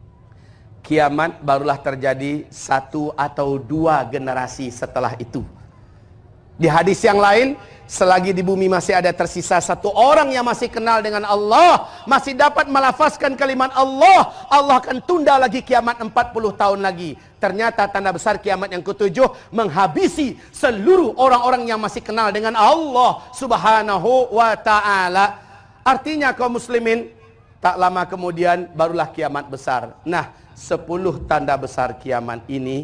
kiamat barulah terjadi satu atau dua generasi setelah itu. Di hadis yang lain, selagi di bumi masih ada tersisa satu orang yang masih kenal dengan Allah, masih dapat melafazkan kalimat Allah, Allah akan tunda lagi kiamat empat puluh tahun lagi. Ternyata tanda besar kiamat yang ketujuh menghabisi seluruh orang-orang yang masih kenal dengan Allah Subhanahu wa ta'ala. Artinya kaum muslimin, tak lama kemudian barulah kiamat besar. Nah, sepuluh tanda besar kiamat ini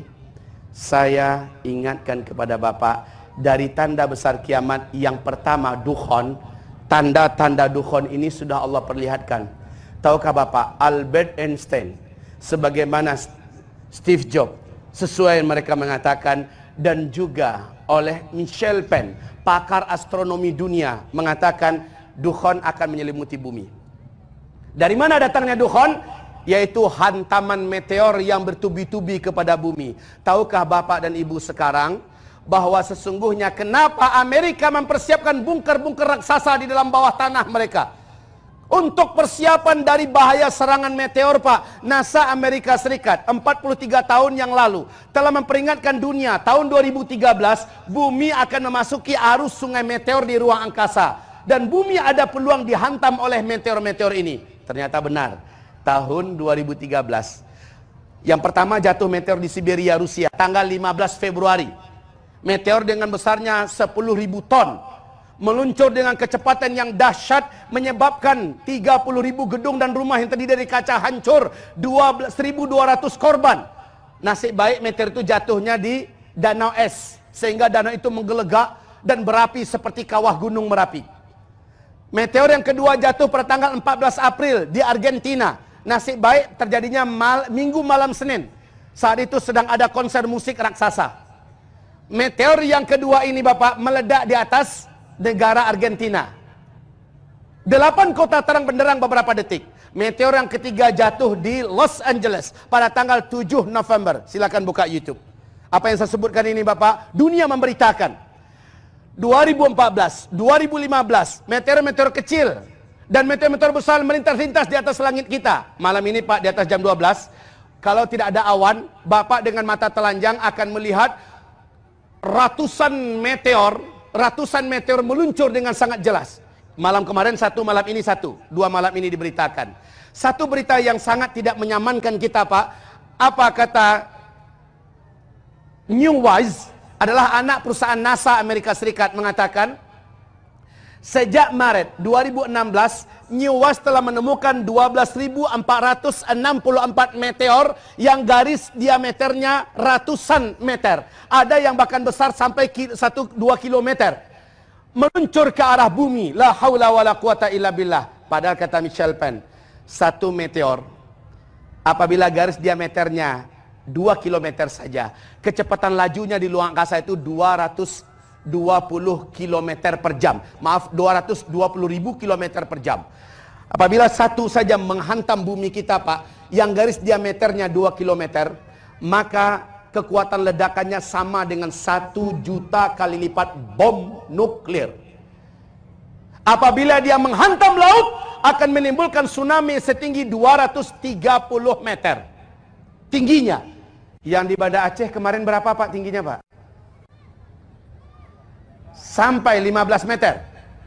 saya ingatkan kepada Bapak. Dari tanda besar kiamat yang pertama, dukhon. Tanda-tanda dukhon ini sudah Allah perlihatkan. Tahukah Bapak, Albert Einstein, sebagaimana Steve Jobs, sesuai yang mereka mengatakan, dan juga oleh Michel Penn, pakar astronomi dunia, mengatakan dukhon akan menyelimuti bumi. Dari mana datangnya dukhon? Yaitu hantaman meteor yang bertubi-tubi kepada bumi. Tahukah Bapak dan Ibu sekarang bahwa sesungguhnya kenapa Amerika mempersiapkan bunker-bunker raksasa di dalam bawah tanah mereka? Untuk persiapan dari bahaya serangan meteor, Pak. NASA Amerika Serikat empat puluh tiga tahun yang lalu telah memperingatkan dunia, tahun dua ribu tiga belas bumi akan memasuki arus sungai meteor di ruang angkasa. Dan bumi ada peluang dihantam oleh meteor-meteor ini. Ternyata benar. Tahun dua ribu tiga belas yang pertama jatuh meteor di Siberia, Rusia, tanggal lima belas Februari. Meteor dengan besarnya sepuluh ribu ton meluncur dengan kecepatan yang dahsyat, menyebabkan tiga puluh ribu gedung dan rumah yang terdiri dari kaca hancur, seribu dua ratus korban. Nasib baik meteor itu jatuhnya di Danau Es, sehingga danau itu menggelegak dan berapi seperti kawah gunung Merapi. Meteor yang kedua jatuh pada tanggal empat belas April di Argentina. Nasib baik terjadinya mal, minggu malam Senin. Saat itu sedang ada konser musik raksasa. Meteor yang kedua ini Bapak meledak di atas negara Argentina. Delapan kota terang benderang beberapa detik. Meteor yang ketiga jatuh di Los Angeles pada tanggal tujuh November. Silakan buka YouTube. Apa yang saya sebutkan ini Bapak, dunia memberitakan. dua ribu empat belas, dua ribu lima belas, meteor-meteor kecil dan meteor-meteor besar melintas-lintas di atas langit kita. Malam ini Pak, di atas jam dua belas, kalau tidak ada awan, Bapak dengan mata telanjang akan melihat ratusan meteor, ratusan meteor meluncur dengan sangat jelas. Malam kemarin satu, malam ini satu, dua malam ini diberitakan. Satu berita yang sangat tidak menyamankan kita Pak, apa kata New Wise, adalah anak perusahaan NASA Amerika Serikat, mengatakan Sejak Maret dua ribu enam belas, New Watch telah menemukan dua belas ribu empat ratus enam puluh empat meteor yang garis diameternya ratusan meter. Ada yang bahkan besar sampai satu dua kilometer. Meluncur ke arah bumi. La haula wala quwata illa billah. Padahal kata Michel Penn, satu meteor apabila garis diameternya dua kilometer saja, kecepatan lajunya di luar angkasa itu dua ratus dua puluh kilometer per jam. Maaf, dua ratus dua puluh ribu kilometer per jam. Apabila satu saja menghantam bumi kita, Pak, yang garis diameternya dua kilometer, maka kekuatan ledakannya sama dengan satu juta kali lipat bom nuklir. Apabila dia menghantam laut, akan menimbulkan tsunami setinggi dua ratus tiga puluh meter. Tingginya. Yang di Banda Aceh kemarin berapa, Pak, tingginya, Pak? Sampai lima belas meter.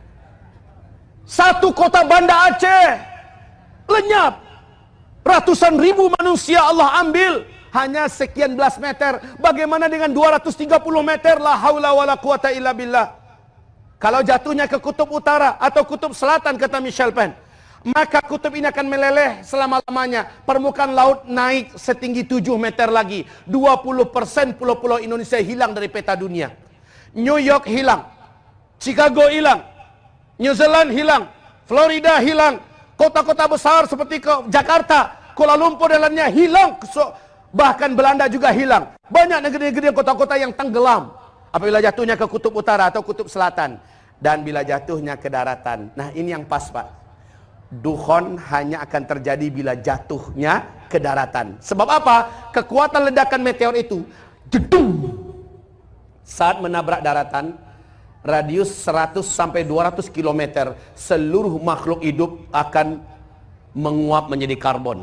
Satu kota Banda Aceh lenyap. Ratusan ribu manusia Allah ambil. Hanya sekian belas meter. Bagaimana dengan dua ratus tiga puluh meter? La haula wala quwata illa billah. Kalau jatuhnya ke kutub utara atau kutub selatan, kata Michel Penn, maka kutub ini akan meleleh selama-lamanya. Permukaan laut naik setinggi tujuh meter lagi. dua puluh persen pulau-pulau Indonesia hilang dari peta dunia. New York hilang, Chicago hilang, New Zealand hilang, Florida hilang, kota-kota besar seperti ke Jakarta, Kuala Lumpur dan lainnya hilang. Bahkan Belanda juga hilang. Banyak negeri-negeri kota-kota yang tenggelam apabila jatuhnya ke kutub utara atau kutub selatan. Dan bila jatuhnya ke daratan. Nah, ini yang pas, Pak. Dukhon hanya akan terjadi bila jatuhnya ke daratan. Sebab apa? Kekuatan ledakan meteor itu jedung, saat menabrak daratan, radius seratus sampai dua ratus kilometer, seluruh makhluk hidup akan menguap menjadi karbon.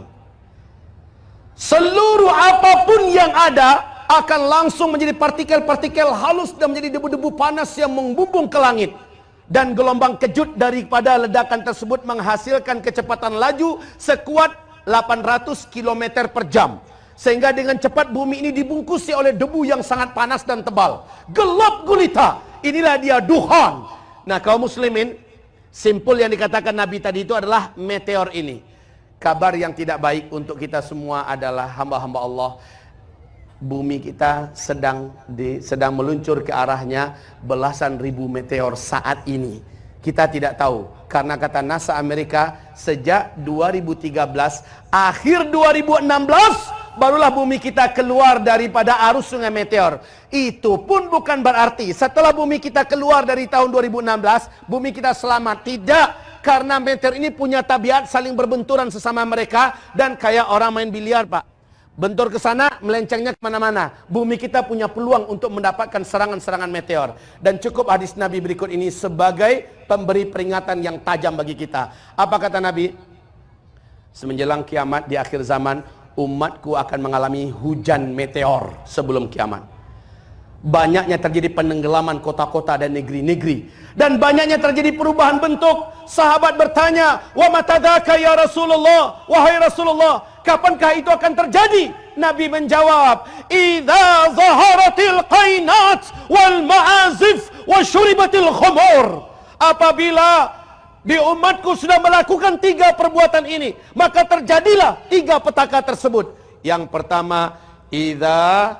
Seluruh apapun yang ada akan langsung menjadi partikel-partikel halus dan menjadi debu-debu panas yang membumbung ke langit. Dan gelombang kejut daripada ledakan tersebut menghasilkan kecepatan laju sekuat delapan ratus kilometer per jam. Sehingga dengan cepat bumi ini dibungkusi oleh debu yang sangat panas dan tebal. Gelap gulita. Inilah dia Duhan. Nah, kaum muslimin, simpul yang dikatakan Nabi tadi itu adalah meteor ini. Kabar yang tidak baik untuk kita semua adalah hamba-hamba Allah. Bumi kita sedang di, sedang meluncur ke arahnya belasan ribu meteor saat ini. Kita tidak tahu, karena kata NASA Amerika, sejak dua ribu tiga belas, akhir dua ribu enam belas, barulah bumi kita keluar daripada arus sungai meteor. Itu pun bukan berarti setelah bumi kita keluar dari tahun dua ribu enam belas, bumi kita selamat. Tidak, karena meteor ini punya tabiat saling berbenturan sesama mereka. Dan kayak orang main biliar, Pak. Bentur ke sana, melencengnya kemana-mana. Bumi kita punya peluang untuk mendapatkan serangan-serangan meteor. Dan cukup hadis Nabi berikut ini sebagai pemberi peringatan yang tajam bagi kita. Apa kata Nabi? Semenjelang kiamat di akhir zaman, umatku akan mengalami hujan meteor sebelum kiamat. Banyaknya terjadi penenggelaman kota-kota dan negeri-negeri. Dan banyaknya terjadi perubahan bentuk. Sahabat bertanya, "Wa matadzaka ya Rasulullah?" Wahai Rasulullah, kapankah itu akan terjadi? Nabi menjawab, "Idza zaharatil qainat wal ma'azif wa syuribatil khumur." Apabila di umatku sudah melakukan tiga perbuatan ini, maka terjadilah tiga petaka tersebut. Yang pertama, idza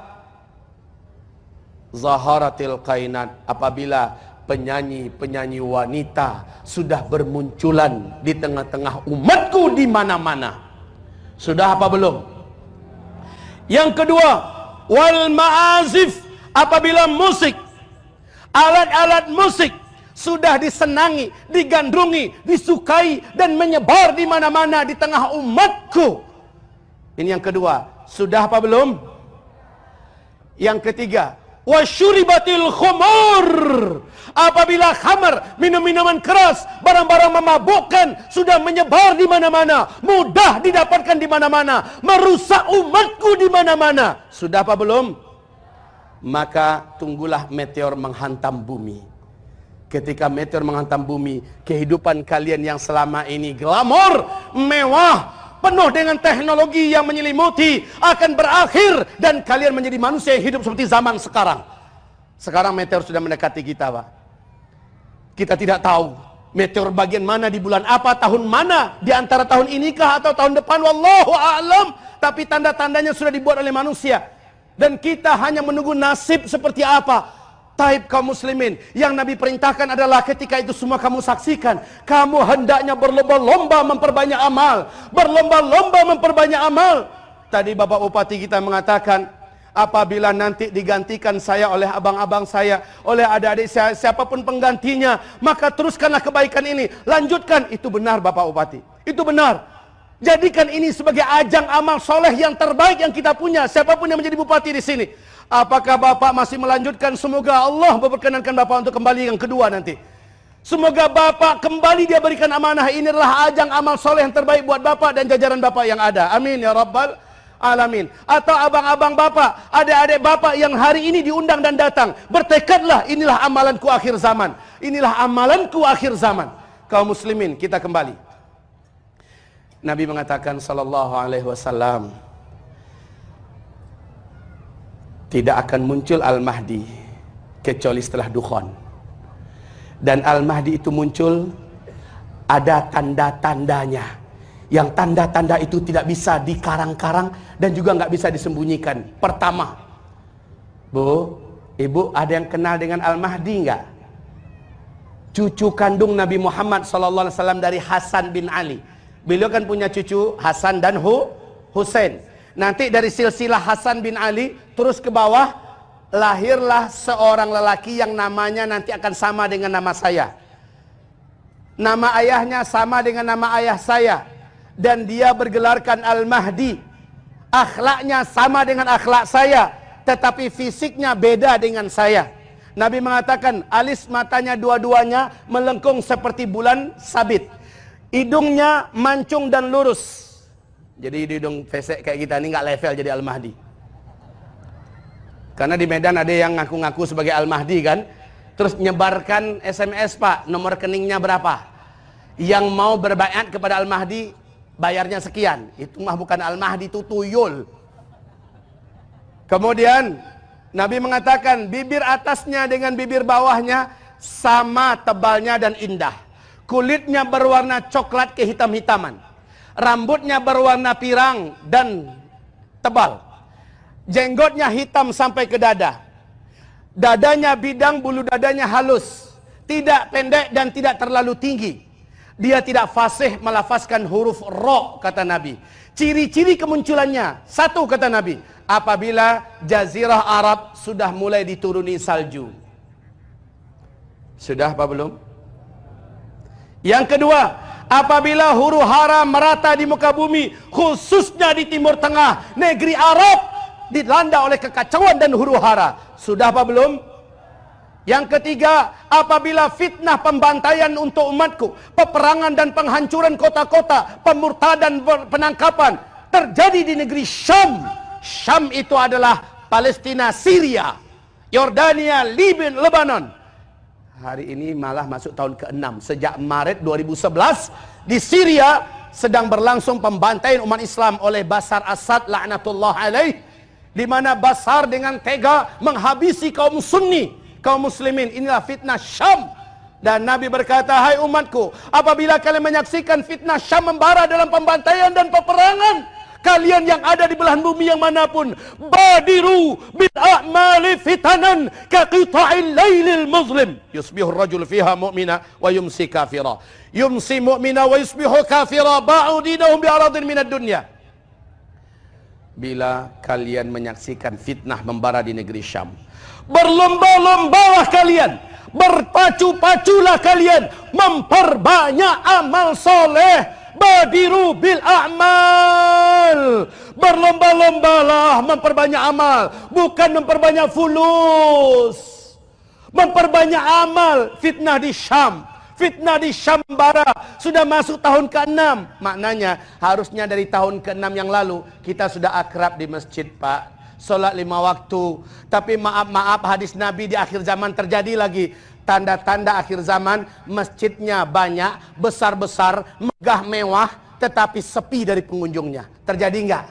zaharatil qainat, apabila penyanyi-penyanyi wanita sudah bermunculan di tengah-tengah umatku di mana-mana. Sudah apa belum? Yang kedua, wal ma'azif, apabila musik, alat-alat musik sudah disenangi, digandrungi, disukai dan menyebar di mana-mana di tengah umatku. Ini yang kedua. Sudah apa belum? Yang ketiga, wasyuribatil khumur, apabila khamar, minum-minuman keras, barang-barang memabukkan sudah menyebar di mana-mana, mudah didapatkan di mana-mana, merusak umatku di mana-mana. Sudah apa belum? Maka tunggulah meteor menghantam bumi. Ketika meteor menghantam bumi, kehidupan kalian yang selama ini glamor, mewah, penuh dengan teknologi yang menyelimuti akan berakhir dan kalian menjadi manusia yang hidup seperti zaman sekarang. Sekarang meteor sudah mendekati kita, Pak. Kita tidak tahu Meteor bagian mana, di bulan apa, tahun mana, di antara tahun inikah atau tahun depan, wallahu a'lam. Tapi tanda-tandanya sudah dibuat oleh manusia. Dan kita hanya menunggu nasib seperti apa. Taib kaum muslimin, yang Nabi perintahkan adalah ketika itu semua kamu saksikan, kamu hendaknya berlomba-lomba memperbanyak amal. Berlomba-lomba memperbanyak amal. Tadi Bapak Bupati kita mengatakan, apabila nanti digantikan saya oleh abang-abang saya, oleh adik-adik saya, siapapun penggantinya, maka teruskanlah kebaikan ini, lanjutkan. Itu benar Bapak Bupati, itu benar. Jadikan ini sebagai ajang amal soleh yang terbaik yang kita punya, siapapun yang menjadi bupati di sini. Apakah Bapak masih melanjutkan? Semoga Allah memperkenankan Bapak untuk kembali yang kedua nanti. Semoga Bapak kembali dia berikan amanah. Ini adalah ajang amal soleh yang terbaik buat Bapak dan jajaran Bapak yang ada. Amin ya Rabbal Alamin. Atau abang-abang Bapak, adik-adik Bapak yang hari ini diundang dan datang, bertekadlah, inilah amalanku akhir zaman. Inilah amalanku akhir zaman. Kaum muslimin, kita kembali. Nabi mengatakan sallallahu alaihi wasallam, tidak akan muncul Al-Mahdi kecuali setelah Dukhan. Dan Al-Mahdi itu muncul, ada tanda-tandanya. Yang tanda-tanda itu tidak bisa dikarang-karang dan juga nggak bisa disembunyikan. Pertama, Bu, Ibu ada yang kenal dengan Al-Mahdi nggak? Cucu kandung Nabi Muhammad sallallahu alaihi wasallam dari Hasan bin Ali. Beliau kan punya cucu Hasan dan Hu, Husain. Nanti dari silsilah Hasan bin Ali terus ke bawah, lahirlah seorang lelaki yang namanya nanti akan sama dengan nama saya. Nama ayahnya sama dengan nama ayah saya. Dan dia bergelarkan Al-Mahdi. Akhlaknya sama dengan akhlak saya, tetapi fisiknya beda dengan saya. Nabi mengatakan alis matanya dua-duanya melengkung seperti bulan sabit. Hidungnya mancung dan lurus. Jadi hidung pesek kayak kita ini nggak level jadi Al-Mahdi. Karena di Medan ada yang ngaku-ngaku sebagai Al-Mahdi kan. Terus nyebarkan S M S, Pak, nomor rekeningnya berapa. Yang mau berbaiat kepada Al-Mahdi bayarnya sekian. Itu mah bukan Al-Mahdi, itu tuyul. Kemudian Nabi mengatakan bibir atasnya dengan bibir bawahnya sama tebalnya dan indah. Kulitnya berwarna coklat kehitam-hitaman. Rambutnya berwarna pirang dan tebal. Jenggotnya hitam sampai ke dada. Dadanya bidang, bulu dadanya halus. Tidak pendek dan tidak terlalu tinggi. Dia tidak fasih melafazkan huruf ro, kata Nabi. Ciri-ciri kemunculannya, satu kata Nabi, apabila jazirah Arab sudah mulai dituruni salju. Sudah apa belum? Yang kedua, apabila huru hara merata di muka bumi, khususnya di Timur Tengah, negeri Arab dilanda oleh kekacauan dan huru hara. Sudah apa belum? Yang ketiga, apabila fitnah pembantaian untuk umatku, peperangan dan penghancuran kota-kota, pemurtadan penangkapan terjadi di negeri Syam. Syam itu adalah Palestina, Syria, Yordania, Liban, Lebanon. Hari ini malah masuk tahun keenam. Sejak Maret dua ribu sebelas di Syria sedang berlangsung pembantaian umat Islam oleh Bashar Assad laknatullah alaih, di mana Bashar dengan tega menghabisi kaum Sunni, kaum muslimin. Inilah fitnah Syam. Dan Nabi berkata, hai umatku, apabila kalian menyaksikan fitnah Syam membara dalam pembantaian dan peperangan, kalian yang ada di belahan bumi yang manapun, badiru bil a'mali fitanan ka qita'il lailil muzlim yusbihu ar-rajul fiha mu'mina wa yumsi kafira, yumsi mu'mina wa yusbihu kafira, ba'udinahum bi'aradin minad dunya. Bila kalian menyaksikan fitnah membara di negeri Syam, berlomba-lombalah kalian, berpacu-paculah kalian memperbanyak amal soleh. Badiru bil a'mal, berlomba-lombalah memperbanyak amal, bukan memperbanyak fulus. Memperbanyak amal. Fitnah di Syam, fitnah di Syam bara, sudah masuk tahun keenam. Maknanya harusnya dari tahun keenam yang lalu kita sudah akrab di masjid, Pak, solat lima waktu. Tapi maaf-maaf, hadis Nabi di akhir zaman terjadi lagi. Tanda-tanda akhir zaman, masjidnya banyak, besar-besar, megah mewah, tetapi sepi dari pengunjungnya. Terjadi enggak?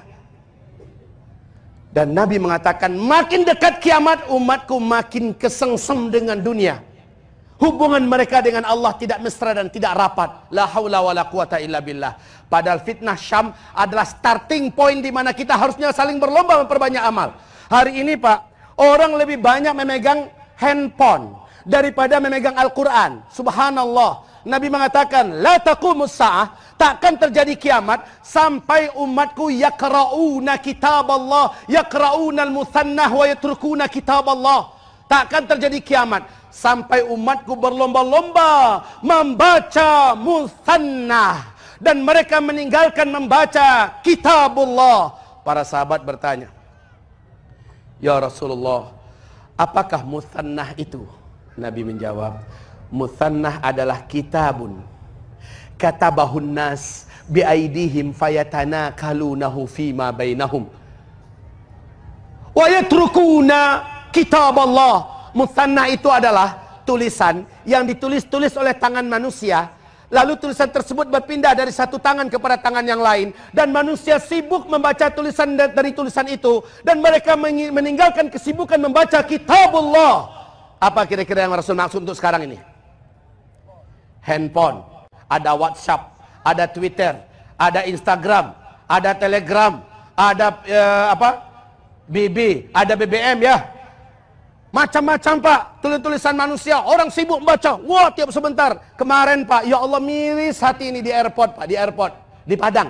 Dan Nabi mengatakan, makin dekat kiamat, umatku makin kesengsem dengan dunia. Hubungan mereka dengan Allah tidak mesra dan tidak rapat. La haula wala quwata illa billah. Padahal fitnah Syam adalah starting point di mana kita harusnya saling berlomba memperbanyak amal. Hari ini Pak, orang lebih banyak memegang handphone daripada memegang Al-Quran. Subhanallah. Nabi mengatakan, la taqumus sa'ah, takkan terjadi kiamat sampai umatku yaqra'una kitab Allah, yaqra'una al-muthannah wa yatrukuna kitab Allah. Takkan terjadi kiamat sampai umatku berlomba-lomba membaca muthannah dan mereka meninggalkan membaca kitabullah. Para sahabat bertanya, ya Rasulullah, apakah muthannah itu? Nabi menjawab, muthannah adalah kitabun katabahun nas biaidihim fayatanakalunahu fima bainahum wa yatrukuna kitab Allah. Muthannah itu adalah tulisan yang ditulis-tulis oleh tangan manusia, lalu tulisan tersebut berpindah dari satu tangan kepada tangan yang lain, dan manusia sibuk membaca tulisan dari tulisan itu, dan mereka meninggalkan kesibukan membaca kitabullah. Apa kira-kira yang Rasul maksud untuk sekarang ini? Handphone, ada WhatsApp, ada Twitter, ada Instagram, ada Telegram, ada uh, apa? B B, ada B B M ya. Macam-macam Pak, tulis-tulisan manusia, orang sibuk membaca. Wah, tiap sebentar. Kemarin Pak, ya Allah miris hati ini di airport Pak, di airport, di Padang.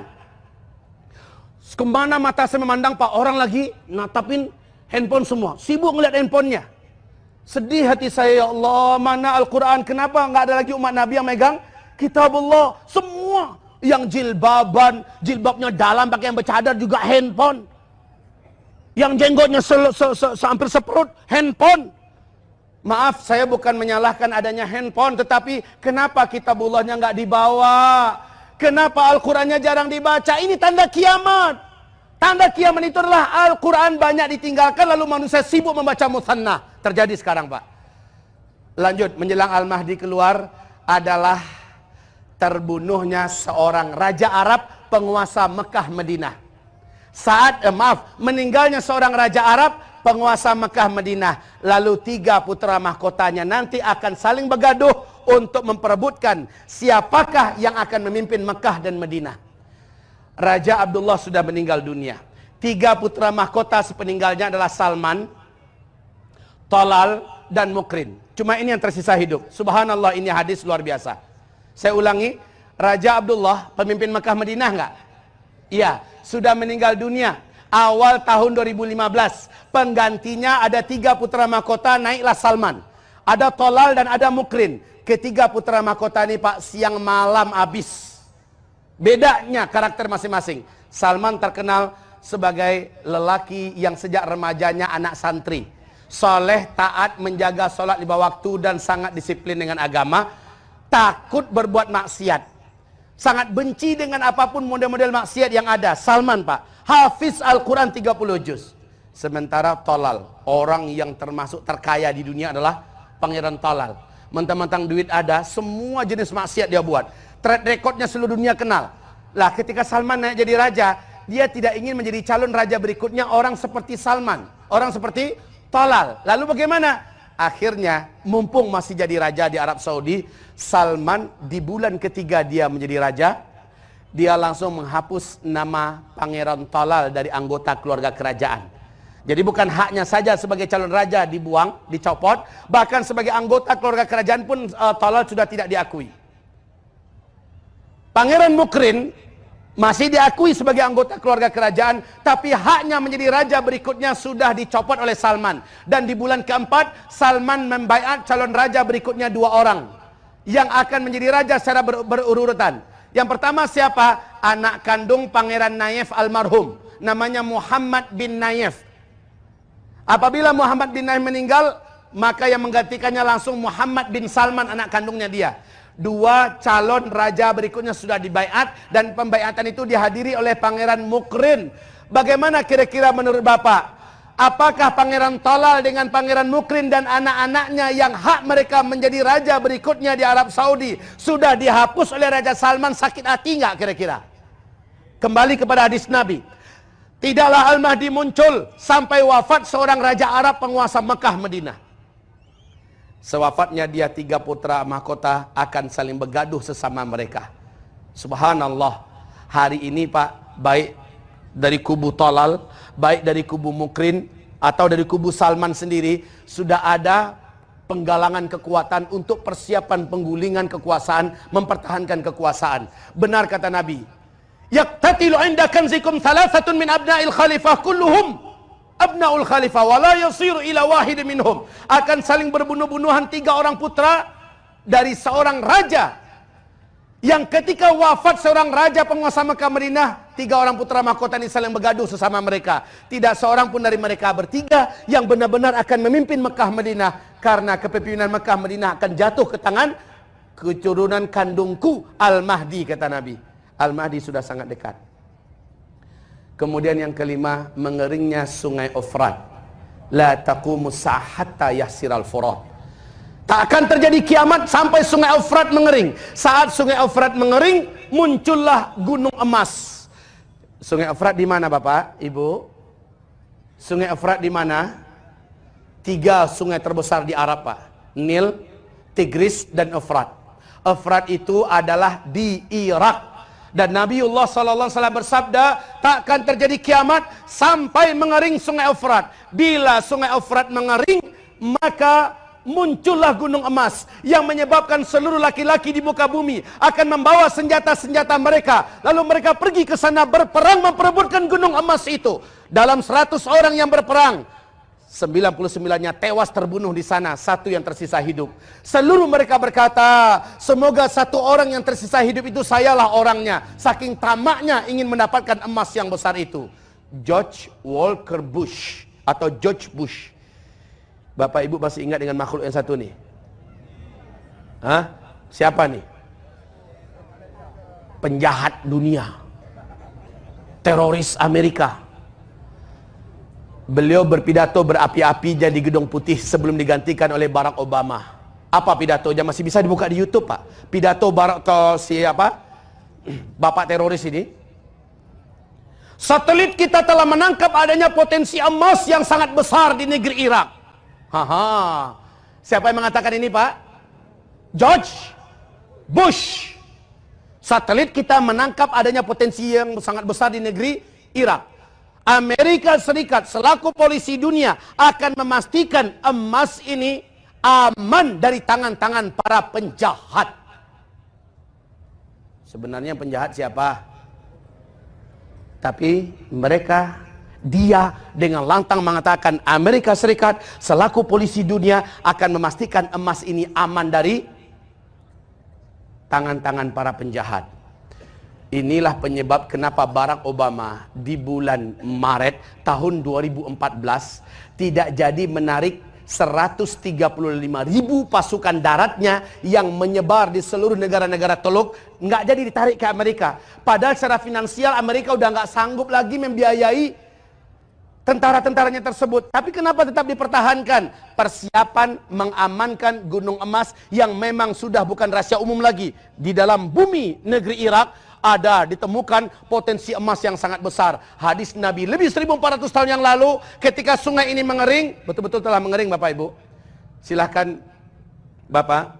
Kemana mata saya memandang Pak, orang lagi natapin handphone semua, sibuk ngeliat handphonenya. Sedih hati saya, ya Allah, mana Al-Quran? Kenapa nggak ada lagi umat Nabi yang megang kitabullah? Semua yang jilbaban, jilbabnya dalam pakai yang bercadar juga handphone. Yang jenggotnya se se se se hampir seperut, handphone. Maaf, saya bukan menyalahkan adanya handphone, tetapi kenapa kitabullahnya nggak dibawa? Kenapa Al-Qurannya jarang dibaca? Ini tanda kiamat. Tanda kiamat itu adalah Al-Quran banyak ditinggalkan, lalu manusia sibuk membaca muthannah. Terjadi sekarang Pak. Lanjut, menjelang Al-Mahdi keluar adalah terbunuhnya seorang Raja Arab penguasa Mekah Madinah. Saat, eh, maaf, meninggalnya seorang Raja Arab penguasa Mekah Madinah. Lalu tiga putra mahkotanya nanti akan saling bergaduh untuk memperebutkan siapakah yang akan memimpin Mekah dan Madinah. Raja Abdullah sudah meninggal dunia. Tiga putra mahkota sepeninggalnya adalah Salman, Talal, dan Mukrin. Cuma ini yang tersisa hidup. Subhanallah, ini hadis luar biasa. Saya ulangi, Raja Abdullah pemimpin Mekah Madinah enggak? Iya, sudah meninggal dunia awal tahun dua ribu lima belas. Penggantinya ada tiga putra mahkota, naiklah Salman. Ada Talal dan ada Mukrin. Ketiga putra mahkota ini Pak, siang malam habis. Bedanya karakter masing-masing. Salman terkenal sebagai lelaki yang sejak remajanya anak santri, soleh, taat, menjaga sholat lima waktu, dan sangat disiplin dengan agama. Takut berbuat maksiat, sangat benci dengan apapun model-model maksiat yang ada. Salman Pak, hafiz Al-Quran tiga puluh juz. Sementara Talal, orang yang termasuk terkaya di dunia adalah Pangeran Talal. Mentang-mentang duit ada, semua jenis maksiat dia buat. Track recordnya seluruh dunia kenal. Lah ketika Salman naik jadi raja, dia tidak ingin menjadi calon raja berikutnya orang seperti Salman, orang seperti Talal. Lalu bagaimana? Akhirnya, mumpung masih jadi raja di Arab Saudi, Salman di bulan ketiga dia menjadi raja, dia langsung menghapus nama Pangeran Talal dari anggota keluarga kerajaan. Jadi bukan haknya saja sebagai calon raja dibuang, dicopot, bahkan sebagai anggota keluarga kerajaan pun uh, Talal sudah tidak diakui. Pangeran Mukrin masih diakui sebagai anggota keluarga kerajaan, tapi haknya menjadi raja berikutnya sudah dicopot oleh Salman. Dan di bulan keempat, Salman membaiat calon raja berikutnya dua orang yang akan menjadi raja secara ber berurutan. Yang pertama siapa? Anak kandung Pangeran Nayef almarhum, namanya Muhammad bin Nayef. Apabila Muhammad bin Nayef meninggal, maka yang menggantikannya langsung Muhammad bin Salman, anak kandungnya dia. Dua calon raja berikutnya sudah dibaiat, dan pembaiatan itu dihadiri oleh Pangeran Mukrin. Bagaimana kira-kira menurut Bapak? Apakah Pangeran Talal dengan Pangeran Mukrin dan anak-anaknya yang hak mereka menjadi raja berikutnya di Arab Saudi sudah dihapus oleh Raja Salman, sakit hati nggak kira-kira? Kembali kepada hadis Nabi. Tidaklah Al-Mahdi muncul sampai wafat seorang raja Arab penguasa Mekah Madinah. Sewafatnya dia tiga putra mahkota akan saling bergaduh sesama mereka. Subhanallah. Hari ini Pak, baik dari kubu Tolal, baik dari kubu Mukrin, atau dari kubu Salman sendiri, sudah ada penggalangan kekuatan untuk persiapan penggulingan kekuasaan, mempertahankan kekuasaan. Benar kata Nabi, yaqtatilu inda kanzikum thalathatun min abna'il khalifah kulluhum abna'ul khalifah wa la yasiru ila wahid minhum. Akan saling berbunuh-bunuhan tiga orang putra dari seorang raja, yang ketika wafat seorang raja penguasa Mekah Madinah, tiga orang putra mahkota ini saling bergaduh sesama mereka. Tidak seorang pun dari mereka bertiga yang benar-benar akan memimpin Mekah Madinah, karena kepemimpinan Mekah Madinah akan jatuh ke tangan keturunan kandungku Al-Mahdi, kata Nabi. Al-Mahdi sudah sangat dekat. Kemudian yang kelima, mengeringnya sungai Efrat. La taqumu sa'ah hatta yahsiral furat. Tak akan terjadi kiamat sampai sungai Efrat mengering. Saat sungai Efrat mengering, muncullah gunung emas. Sungai Efrat di mana Bapak, Ibu? Sungai Efrat di mana? Tiga sungai terbesar di Arab Pak. Nil, Tigris, dan Efrat. Efrat itu adalah di Irak. Dan Nabiullah sallallahu alaihi wasallam bersabda, takkan terjadi kiamat sampai mengering sungai Efrat. Bila sungai Efrat mengering, maka muncullah gunung emas yang menyebabkan seluruh laki-laki di muka bumi akan membawa senjata-senjata mereka, lalu mereka pergi ke sana berperang memperebutkan gunung emas itu. Dalam seratus orang yang berperang, sembilan puluh sembilan-nya tewas terbunuh di sana, satu yang tersisa hidup. Seluruh mereka berkata, semoga satu orang yang tersisa hidup itu sayalah orangnya. Saking tamaknya ingin mendapatkan emas yang besar itu. George Walker Bush atau George Bush. Bapak Ibu masih ingat dengan makhluk yang satu nih? Hah? Siapa nih? Penjahat dunia, teroris Amerika. Beliau berpidato berapi-api di Gedung Putih sebelum digantikan oleh Barack Obama. Apa pidatonya? Masih bisa dibuka di YouTube Pak. Pidato Barack atau siapa? Bapak teroris ini. Satelit kita telah menangkap adanya potensi emas yang sangat besar di negeri Irak. Haha. Siapa yang mengatakan ini Pak? George Bush. Satelit kita menangkap adanya potensi yang sangat besar di negeri Irak. Amerika Serikat selaku polisi dunia akan memastikan emas ini aman dari tangan-tangan para penjahat. Sebenarnya penjahat siapa? Tapi mereka, dia dengan lantang mengatakan Amerika Serikat selaku polisi dunia akan memastikan emas ini aman dari tangan-tangan para penjahat. Inilah penyebab kenapa Barack Obama di bulan Maret tahun dua ribu empat belas tidak jadi menarik seratus tiga puluh lima ribu pasukan daratnya yang menyebar di seluruh negara-negara Teluk, nggak jadi ditarik ke Amerika. Padahal secara finansial Amerika udah nggak sanggup lagi membiayai tentara-tentaranya tersebut. Tapi kenapa tetap dipertahankan? Persiapan mengamankan gunung emas yang memang sudah bukan rahasia umum lagi. Di dalam bumi negeri Irak ada ditemukan potensi emas yang sangat besar. Hadis Nabi lebih seribu empat ratus tahun yang lalu, ketika sungai ini mengering, betul-betul telah mengering Bapak Ibu. Silahkan Bapak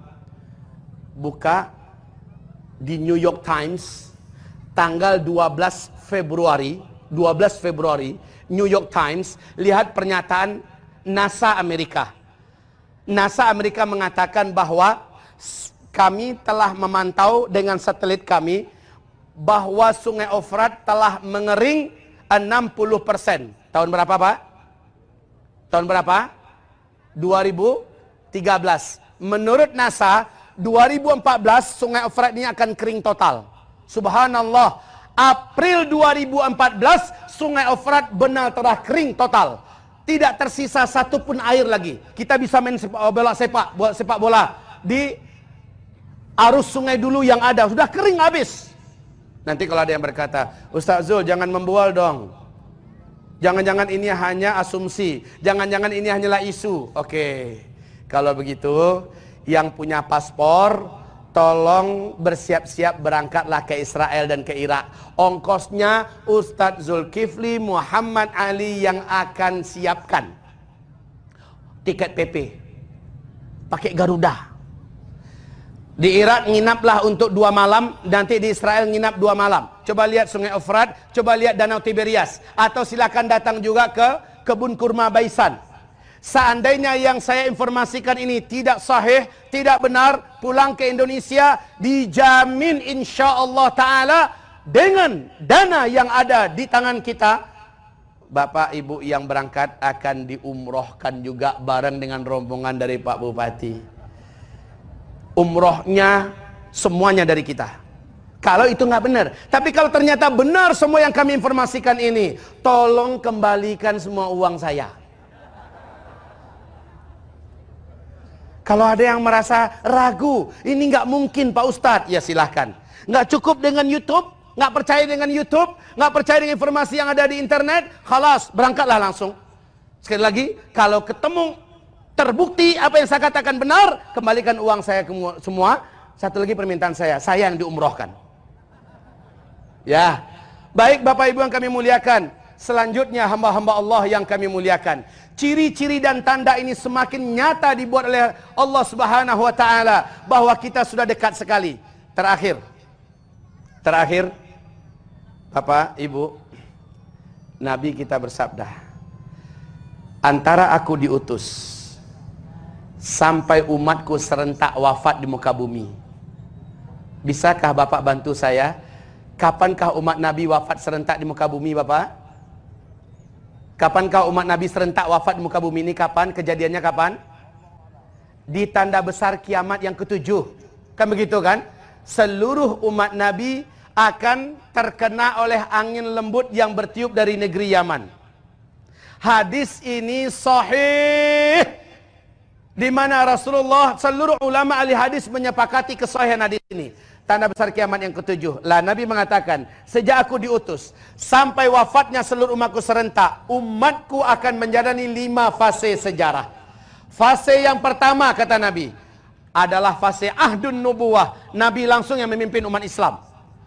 buka di New York Times tanggal dua belas Februari, dua belas Februari, New York Times, lihat pernyataan NASA Amerika. NASA Amerika mengatakan bahwa kami telah memantau dengan satelit kami bahwa sungai Efrat telah mengering enam puluh persen. Tahun berapa Pak? Tahun berapa? dua ribu tiga belas. Menurut NASA, dua ribu empat belas sungai Efrat ini akan kering total. Subhanallah, April dua ribu empat belas sungai Efrat benar telah kering total. Tidak tersisa satu pun air lagi. Kita bisa main sepak bola sepak, sepak bola di arus sungai dulu yang ada, sudah kering habis. Nanti kalau ada yang berkata, Ustaz Zul jangan membual dong, jangan-jangan ini hanya asumsi, jangan-jangan ini hanyalah isu. Oke, kalau begitu yang punya paspor tolong bersiap-siap berangkatlah ke Israel dan ke Irak. Ongkosnya Ustadz Zulkifli Muhammad Ali yang akan siapkan tiket P P. pakai Garuda. Di Irak nginaplah untuk dua malam, nanti di Israel nginap dua malam. Coba lihat Sungai Efrat, coba lihat Danau Tiberias, atau silakan datang juga ke kebun kurma Baisan. Seandainya yang saya informasikan ini tidak sahih, tidak benar, pulang ke Indonesia, dijamin insya Allah Ta'ala dengan dana yang ada di tangan kita, Bapak Ibu yang berangkat akan diumrohkan juga bareng dengan rombongan dari Pak Bupati. Umrohnya semuanya dari kita. Kalau itu nggak benar. Tapi kalau ternyata benar semua yang kami informasikan ini, tolong kembalikan semua uang saya. Kalau ada yang merasa ragu, ini nggak mungkin Pak Ustadz, ya silahkan. Nggak cukup dengan YouTube, nggak percaya dengan YouTube, nggak percaya dengan informasi yang ada di internet, khalas, berangkatlah langsung. Sekali lagi, kalau ketemu terbukti apa yang saya katakan benar, kembalikan uang saya semua. Satu lagi permintaan saya, saya yang diumrohkan. Ya, baik Bapak Ibu yang kami muliakan. Selanjutnya hamba-hamba Allah yang kami muliakan. Ciri-ciri dan tanda ini semakin nyata dibuat oleh Allah Subhanahu wa Ta'ala bahwa kita sudah dekat sekali. Terakhir, terakhir, Bapak Ibu, Nabi kita bersabda, antara aku diutus sampai umatku serentak wafat di muka bumi. Bisakah Bapak bantu saya? Kapankah umat Nabi wafat serentak di muka bumi, Bapak? Kapankah umat Nabi serentak wafat di muka bumi ini? Kapan? Kejadiannya kapan? Di tanda besar kiamat yang ketujuh. Kan begitu kan? Seluruh umat Nabi akan terkena oleh angin lembut yang bertiup dari negeri Yaman. Hadis ini sahih, di mana Rasulullah, seluruh ulama ahli hadis menyepakati kesahihan hadis ini. Tanda besar kiamat yang ketujuh. Lah Nabi mengatakan, sejak aku diutus sampai wafatnya seluruh umatku serentak, umatku akan menjalani lima fase sejarah. Fase yang pertama, kata Nabi, adalah fase ahdun nubuwah. Nabi langsung yang memimpin umat Islam.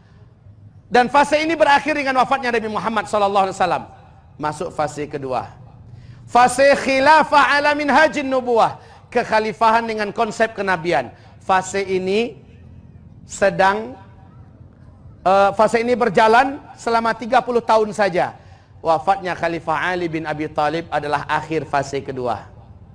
Dan fase ini berakhir dengan wafatnya Nabi Muhammad sallallahu alaihi wasallam. Masuk fase kedua. Fase khilafah ala minhajin nubuwah. Kekhalifahan dengan konsep kenabian. Fase ini sedang uh, fase ini berjalan selama tiga puluh tahun saja. Wafatnya Khalifah Ali bin Abi Thalib adalah akhir fase kedua.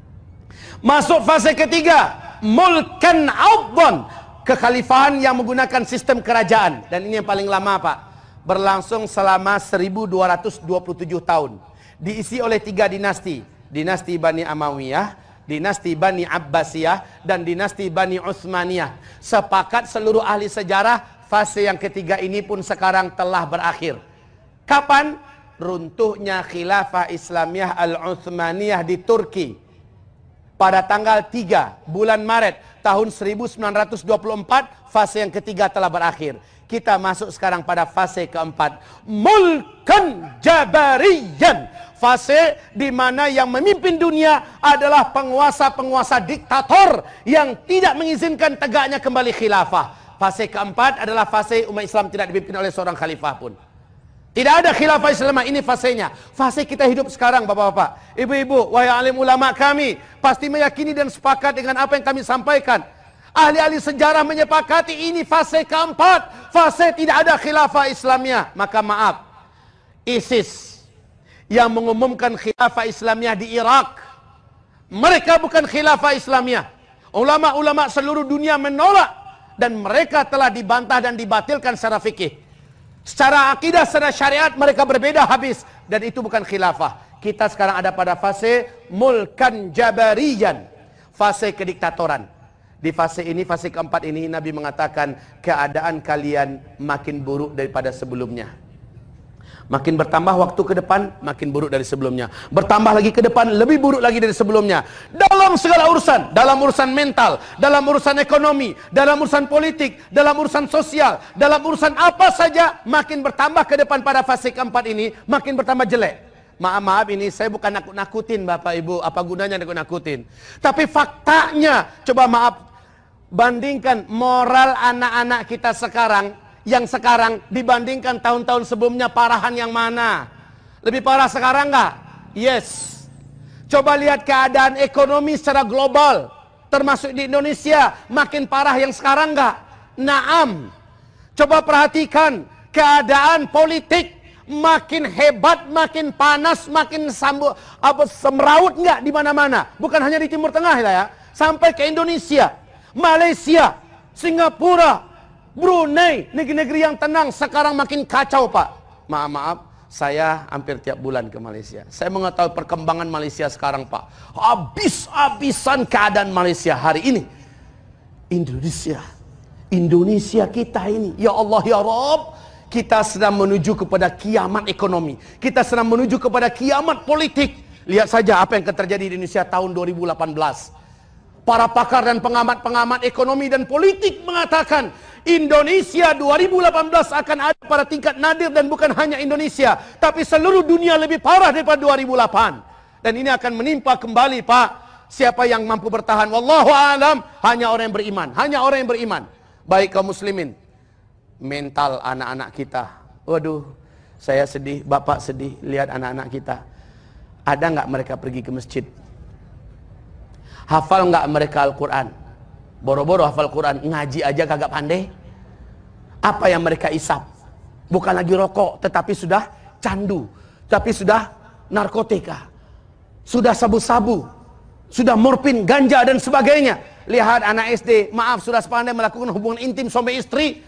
Masuk fase ketiga, mulkan abdan, kekhalifahan yang menggunakan sistem kerajaan. Dan ini yang paling lama, Pak. Berlangsung selama seribu dua ratus dua puluh tujuh tahun. Diisi oleh tiga dinasti. Dinasti Bani Amawiyah, dinasti Bani Abbasiyah, dan dinasti Bani Utsmaniyah. Sepakat seluruh ahli sejarah, fase yang ketiga ini pun sekarang telah berakhir. Kapan? Runtuhnya khilafah Islamiyah Al-Utsmaniyah di Turki. Pada tanggal tiga bulan Maret tahun seribu sembilan ratus dua puluh empat, fase yang ketiga telah berakhir. Kita masuk sekarang pada fase keempat, mulkan jabariyan. Fase di mana yang memimpin dunia adalah penguasa-penguasa diktator yang tidak mengizinkan tegaknya kembali khilafah. Fase keempat adalah fase umat Islam tidak dipimpin oleh seorang khalifah pun. Tidak ada khilafah Islam, ini fasenya. Fase kita hidup sekarang, Bapak-bapak, Ibu-ibu, wahai alim ulama kami, pasti meyakini dan sepakat dengan apa yang kami sampaikan. Ahli-ahli sejarah menyepakati ini fase keempat. Fase tidak ada khilafah Islamiyah. Maka maaf, ISIS yang mengumumkan khilafah Islamiyah di Irak, mereka bukan khilafah Islamiyah. Ulama-ulama seluruh dunia menolak, dan mereka telah dibantah dan dibatilkan secara fikih. Secara akidah, secara syariat mereka berbeda habis, dan itu bukan khilafah. Kita sekarang ada pada fase mulkan jabariyan, fase kediktatoran. Di fase ini, fase keempat ini, Nabi mengatakan keadaan kalian makin buruk daripada sebelumnya. Makin bertambah waktu ke depan, makin buruk dari sebelumnya. Bertambah lagi ke depan, lebih buruk lagi dari sebelumnya. Dalam segala urusan, dalam urusan mental, dalam urusan ekonomi, dalam urusan politik, dalam urusan sosial, dalam urusan apa saja, makin bertambah ke depan pada fase keempat ini, makin bertambah jelek. Maaf-maaf, ini saya bukan nakut-nakutin Bapak Ibu, apa gunanya nakut-nakutin. Tapi faktanya, coba maaf, bandingkan moral anak-anak kita sekarang, yang sekarang dibandingkan tahun-tahun sebelumnya, parahan yang mana? Lebih parah sekarang nggak? Yes. Coba lihat keadaan ekonomi secara global. termasuk di Indonesia, makin parah yang sekarang enggak? Naam. Coba perhatikan keadaan politik makin hebat, makin panas, makin sambu, apa semeraut enggak di mana-mana. Bukan hanya di Timur Tengah ya, sampai ke Indonesia, Malaysia, Singapura, Brunei, negeri-negeri yang tenang sekarang makin kacau, Pak. Maaf-maaf, saya hampir tiap bulan ke Malaysia. Saya mengetahui perkembangan Malaysia sekarang, Pak. Habis-habisan keadaan Malaysia hari ini. Indonesia, Indonesia kita ini, ya Allah ya Rabb, kita sedang menuju kepada kiamat ekonomi. Kita sedang menuju kepada kiamat politik. Lihat saja apa yang akan terjadi di Indonesia tahun dua ribu delapan belas. Para pakar dan pengamat-pengamat ekonomi dan politik mengatakan Indonesia dua ribu delapan belas akan ada pada tingkat nadir, dan bukan hanya Indonesia, tapi seluruh dunia lebih parah daripada dua ribu delapan. Dan ini akan menimpa kembali, Pak. Siapa yang mampu bertahan? Wallahu a'lam. Hanya orang yang beriman. Hanya orang yang beriman. Baik kaum muslimin, mental anak-anak kita. Waduh, saya sedih, bapak sedih lihat anak-anak kita. Ada nggak mereka pergi ke masjid? Hafal nggak mereka Al-Quran? Boro-boro hafal Quran, ngaji aja kagak pandai. Apa yang mereka isap? Bukan lagi rokok, tetapi sudah candu, tapi sudah narkotika, sudah sabu-sabu, sudah morfin, ganja dan sebagainya. Lihat anak S D, maaf, sudah sepandai melakukan hubungan intim suami istri.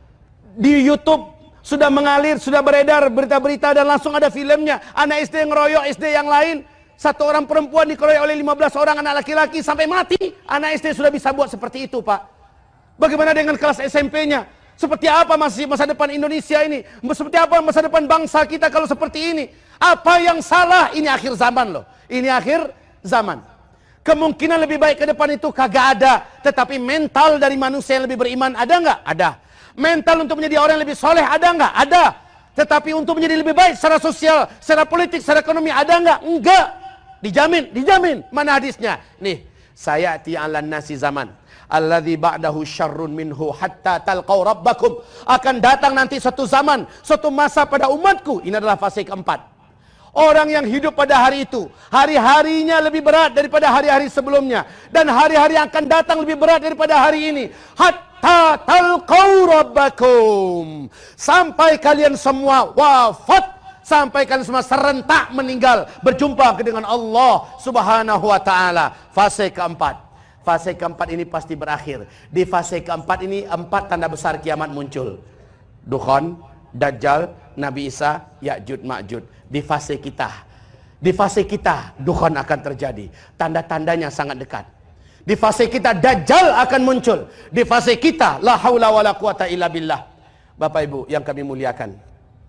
Di YouTube sudah mengalir, sudah beredar berita-berita dan langsung ada filmnya. Anak S D ngeroyok S D yang lain. Satu orang perempuan dikeroyok oleh lima belas orang anak laki-laki sampai mati. Anak S D sudah bisa buat seperti itu, Pak. Bagaimana dengan kelas S M P-nya? Seperti apa masih masa depan Indonesia ini? Seperti apa masa depan bangsa kita kalau seperti ini? Apa yang salah? Ini akhir zaman loh. Ini akhir zaman. Kemungkinan lebih baik ke depan itu kagak ada. Tetapi mental dari manusia yang lebih beriman ada nggak? Ada. Mental untuk menjadi orang yang lebih soleh ada nggak? Ada. Tetapi untuk menjadi lebih baik secara sosial, secara politik, secara ekonomi ada nggak? Enggak. Dijamin, dijamin. Mana hadisnya? Nih, saya ti'alan nasi zaman alladzi ba'dahu syarrun minhu hatta talqaw rabbakum. Akan datang nanti satu zaman, suatu masa pada umatku. Ini adalah fase keempat. Orang yang hidup pada hari itu, hari-harinya lebih berat daripada hari-hari sebelumnya, dan hari-hari yang akan datang lebih berat daripada hari ini. Hatta talqaw rabbakum. Sampai kalian semua wafat. Sampai kalian semua serentak meninggal, berjumpa dengan Allah Subhanahu wa ta'ala. Fase keempat. Fase keempat ini pasti berakhir. Di fase keempat ini empat tanda besar kiamat muncul. Dukhan, Dajjal, Nabi Isa, Ya'jud, Ma'jud. Di fase kita. Di fase kita Dukhan akan terjadi. Tanda-tandanya sangat dekat. Di fase kita Dajjal akan muncul. Di fase kita la haula wala quwata illa billah. Bapak Ibu yang kami muliakan,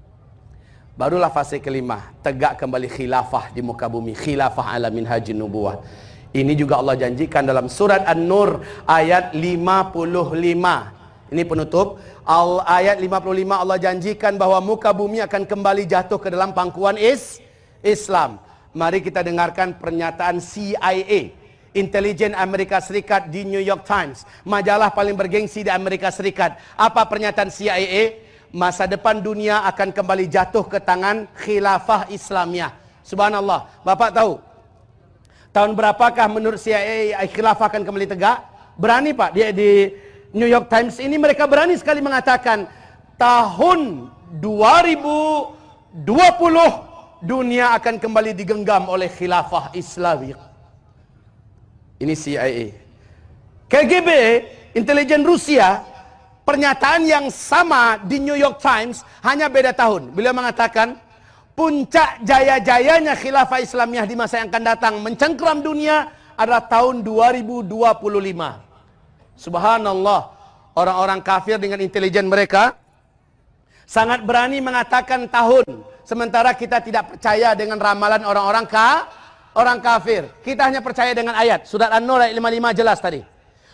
barulah fase kelima, tegak kembali khilafah di muka bumi, khilafah ala minhajin nubuwah. Ini juga Allah janjikan dalam surat An-Nur ayat lima puluh lima. Ini penutup. Al ayat lima puluh lima Allah janjikan bahwa muka bumi akan kembali jatuh ke dalam pangkuan is Islam. Mari kita dengarkan pernyataan C I A, intelijen Amerika Serikat, di New York Times, majalah paling bergengsi di Amerika Serikat. Apa pernyataan C I A? Masa depan dunia akan kembali jatuh ke tangan khilafah Islamiyah. Subhanallah. Bapak tahu tahun berapakah menurut C I A khilafah akan kembali tegak? Berani, Pak. Dia di New York Times ini mereka berani sekali mengatakan tahun dua ribu dua puluh dunia akan kembali digenggam oleh khilafah Islamiyah. Ini C I A. K G B, intelijen Rusia, pernyataan yang sama di New York Times, hanya beda tahun. Beliau mengatakan puncak jaya-jayanya khilafah Islamiyah di masa yang akan datang mencengkeram dunia adalah tahun dua ribu dua puluh lima. Subhanallah. Orang-orang kafir dengan intelijen mereka sangat berani mengatakan tahun, sementara kita tidak percaya dengan ramalan orang-orang ka, orang kafir. Kita hanya percaya dengan ayat. Surat An-Nur ayat lima puluh lima jelas tadi.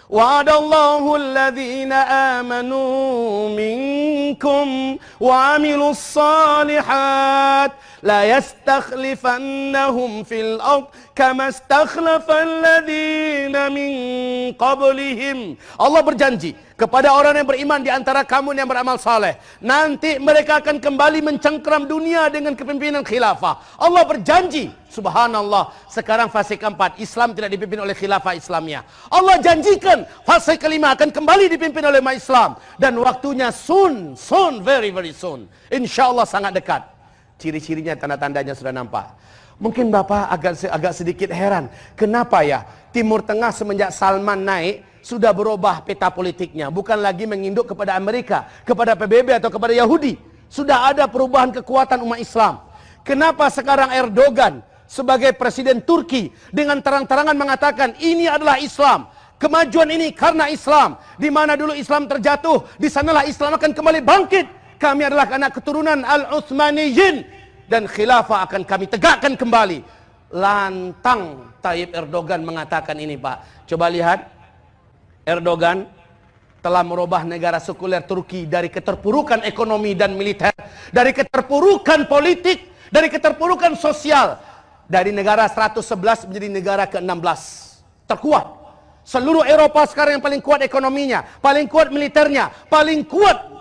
Wa'adallahu alladhina amanu minkum wa amilus salihat la yastakhlifannahum fil ard kama istakhlafa alladhina min qablihim. Allah berjanji kepada orang yang beriman di antara kamu yang beramal saleh, nanti mereka akan kembali mencengkeram dunia dengan kepemimpinan khilafah. Allah berjanji, subhanallah, sekarang fase keempat, Islam tidak dipimpin oleh khilafah Islamiyah. Allah janjikan fase kelima akan kembali dipimpin oleh umat Islam, dan waktunya soon, soon, very very soon. Insyaallah sangat dekat. Ciri-cirinya, tanda-tandanya sudah nampak. Mungkin Bapak agak agak sedikit heran, kenapa ya Timur Tengah semenjak Salman naik sudah berubah peta politiknya, bukan lagi menginduk kepada Amerika, kepada P B B atau kepada Yahudi. Sudah ada perubahan kekuatan umat Islam. Kenapa sekarang Erdogan sebagai presiden Turki dengan terang-terangan mengatakan ini adalah Islam, kemajuan ini karena Islam, di mana dulu Islam terjatuh, di sanalah Islam akan kembali bangkit. Kami adalah anak keturunan Al-Utsmaniyin dan khilafah akan kami tegakkan kembali. Lantang Tayyip Erdogan mengatakan ini, Pak. Coba lihat, Erdogan telah merubah negara sekuler Turki dari keterpurukan ekonomi dan militer, dari keterpurukan politik, dari keterpurukan sosial, dari negara seratus sebelas menjadi negara ke enam belas terkuat. Seluruh Eropa sekarang yang paling kuat ekonominya, paling kuat militernya, paling kuat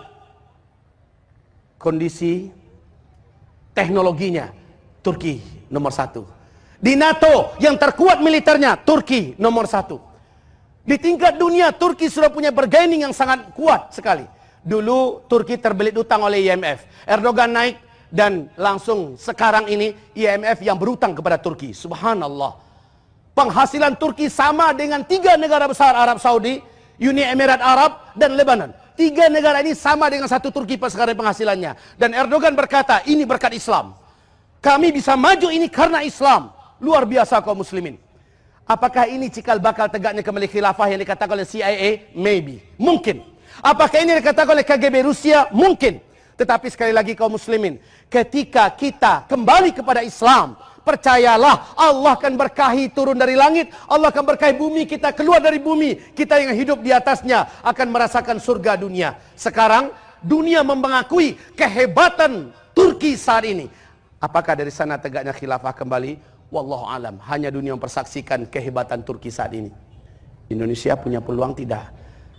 kondisi teknologinya, Turki nomor satu. Di NATO yang terkuat militernya, Turki nomor satu. Di tingkat dunia, Turki sudah punya bargaining yang sangat kuat sekali. Dulu Turki terbelit utang oleh I M F. Erdogan naik dan langsung sekarang ini I M F yang berutang kepada Turki. Subhanallah. Penghasilan Turki sama dengan tiga negara besar, Arab Saudi, Uni Emirat Arab, dan Lebanon. Tiga negara ini sama dengan satu Turki pas sekarang penghasilannya. Dan Erdogan berkata, ini berkat Islam. Kami bisa maju ini karena Islam. Luar biasa kaum muslimin. Apakah ini cikal bakal tegaknya kembali khilafah yang dikatakan oleh C I A? Maybe. Mungkin. Apakah ini dikatakan oleh K G B Rusia? Mungkin. Tetapi sekali lagi kaum muslimin, ketika kita kembali kepada Islam, percayalah Allah akan berkahi turun dari langit, Allah akan berkahi bumi, kita keluar dari bumi, kita yang hidup di atasnya akan merasakan surga dunia. Sekarang dunia mengakui kehebatan Turki saat ini. Apakah dari sana tegaknya khilafah kembali? Wallahu alam. Hanya dunia mempersaksikan kehebatan Turki saat ini. Indonesia punya peluang tidak?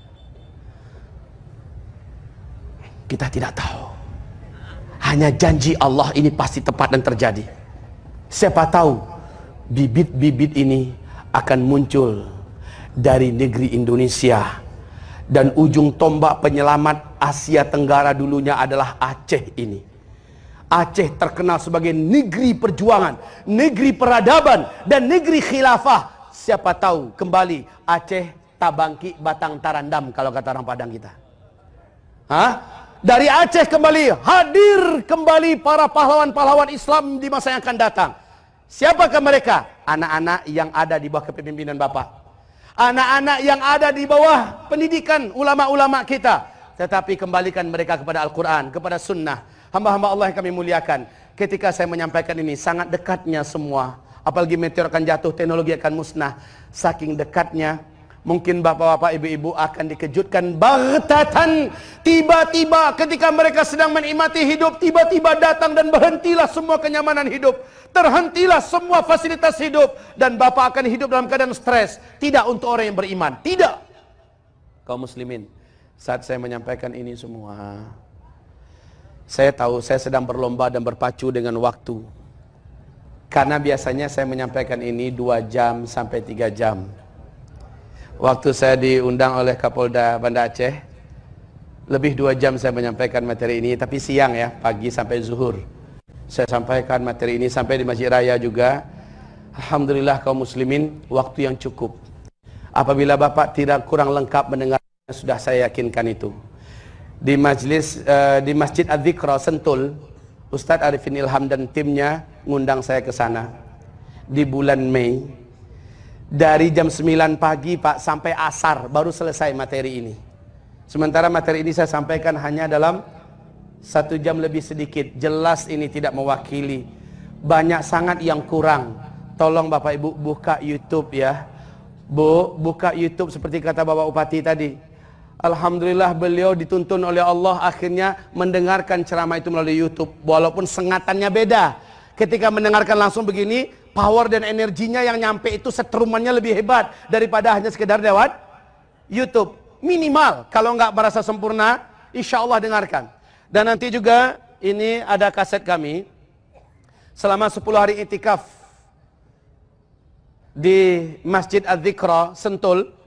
Kita tidak tahu. Hanya janji Allah ini pasti tepat dan terjadi. Siapa tahu bibit-bibit ini akan muncul dari negeri Indonesia, dan ujung tombak penyelamat Asia Tenggara dulunya adalah Aceh ini. Aceh terkenal sebagai negeri perjuangan, negeri peradaban, dan negeri khilafah. Siapa tahu kembali Aceh tabangki batang tarandam kalau kata orang Padang kita. Hah? Dari Aceh kembali hadir kembali para pahlawan-pahlawan Islam di masa yang akan datang. Siapakah mereka? Anak-anak yang ada di bawah kepemimpinan Bapak. Anak-anak yang ada di bawah pendidikan ulama-ulama kita. Tetapi kembalikan mereka kepada Al-Quran, kepada Sunnah. Hamba-hamba Allah yang kami muliakan, ketika saya menyampaikan ini, sangat dekatnya semua. Apalagi meteor akan jatuh, teknologi akan musnah. Saking dekatnya, mungkin bapak-bapak, ibu-ibu akan dikejutkan baghtatan. Tiba-tiba ketika mereka sedang menikmati hidup, tiba-tiba datang dan berhentilah semua kenyamanan hidup. Terhentilah semua fasilitas hidup. Dan bapak akan hidup dalam keadaan stres. Tidak untuk orang yang beriman. Tidak. Kaum muslimin, saat saya menyampaikan ini semua, saya tahu saya sedang berlomba dan berpacu dengan waktu. Karena biasanya saya menyampaikan ini dua jam sampai tiga jam. Waktu saya diundang oleh Kapolda Banda Aceh, lebih dua jam saya menyampaikan materi ini. Tapi siang ya, pagi sampai zuhur, saya sampaikan materi ini sampai di Masjid Raya juga. Alhamdulillah kaum muslimin, waktu yang cukup. Apabila Bapak tidak kurang lengkap mendengar, sudah saya yakinkan itu. Di majlis uh, di Masjid Adz-Dzikra Sentul, Ustadz Arifin Ilham dan timnya ngundang saya ke sana di bulan Mei. Dari jam sembilan pagi Pak sampai asar baru selesai materi ini. Sementara materi ini saya sampaikan hanya dalam satu jam lebih sedikit. Jelas ini tidak mewakili. Banyak sangat yang kurang. Tolong Bapak Ibu buka YouTube ya. Bu, buka YouTube seperti kata Bapak Bupati tadi. Alhamdulillah beliau dituntun oleh Allah akhirnya mendengarkan ceramah itu melalui YouTube. Walaupun sengatannya beda. Ketika mendengarkan langsung begini, power dan energinya yang nyampe itu setrumannya lebih hebat daripada hanya sekedar lewat YouTube. Minimal, kalau nggak merasa sempurna, insya Allah dengarkan. Dan nanti juga ini ada kaset kami selama sepuluh hari itikaf di Masjid Az-Zikra Sentul.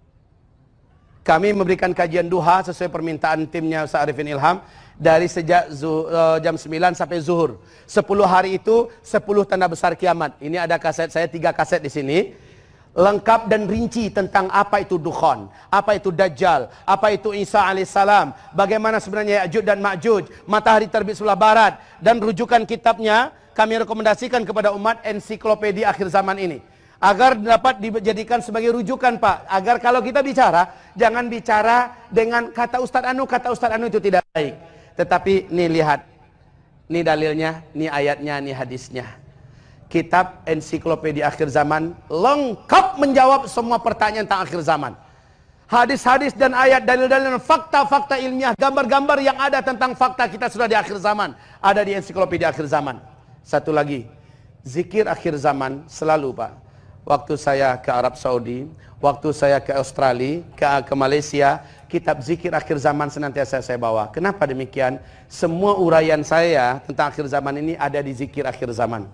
Kami memberikan kajian duha sesuai permintaan timnya Ustaz Arifin Ilham dari sejak zuh, uh, jam sembilan sampai zuhur. sepuluh hari itu sepuluh tanda besar kiamat. Ini ada kaset saya, tiga kaset di sini. Lengkap dan rinci tentang apa itu Dukhan, apa itu Dajjal, apa itu Isa alaihissalam, bagaimana sebenarnya Ya'juj dan Ma'juj, matahari terbit sebelah barat, dan rujukan kitabnya kami rekomendasikan kepada umat ensiklopedia akhir zaman ini. Agar dapat dijadikan sebagai rujukan, Pak. Agar kalau kita bicara, jangan bicara dengan kata Ustadz Anu, kata Ustadz Anu itu tidak baik. Tetapi nih lihat, nih dalilnya, nih ayatnya, nih hadisnya. Kitab ensiklopedia akhir zaman lengkap menjawab semua pertanyaan tentang akhir zaman. Hadis-hadis dan ayat, dalil-dalil, fakta-fakta ilmiah, gambar-gambar yang ada tentang fakta kita sudah di akhir zaman. Ada di ensiklopedia akhir zaman. Satu lagi, zikir akhir zaman selalu, Pak. Waktu saya ke Arab Saudi, waktu saya ke Australia, ke, ke Malaysia, kitab zikir akhir zaman senantiasa saya bawa. Kenapa demikian? Semua uraian saya tentang akhir zaman ini ada di zikir akhir zaman.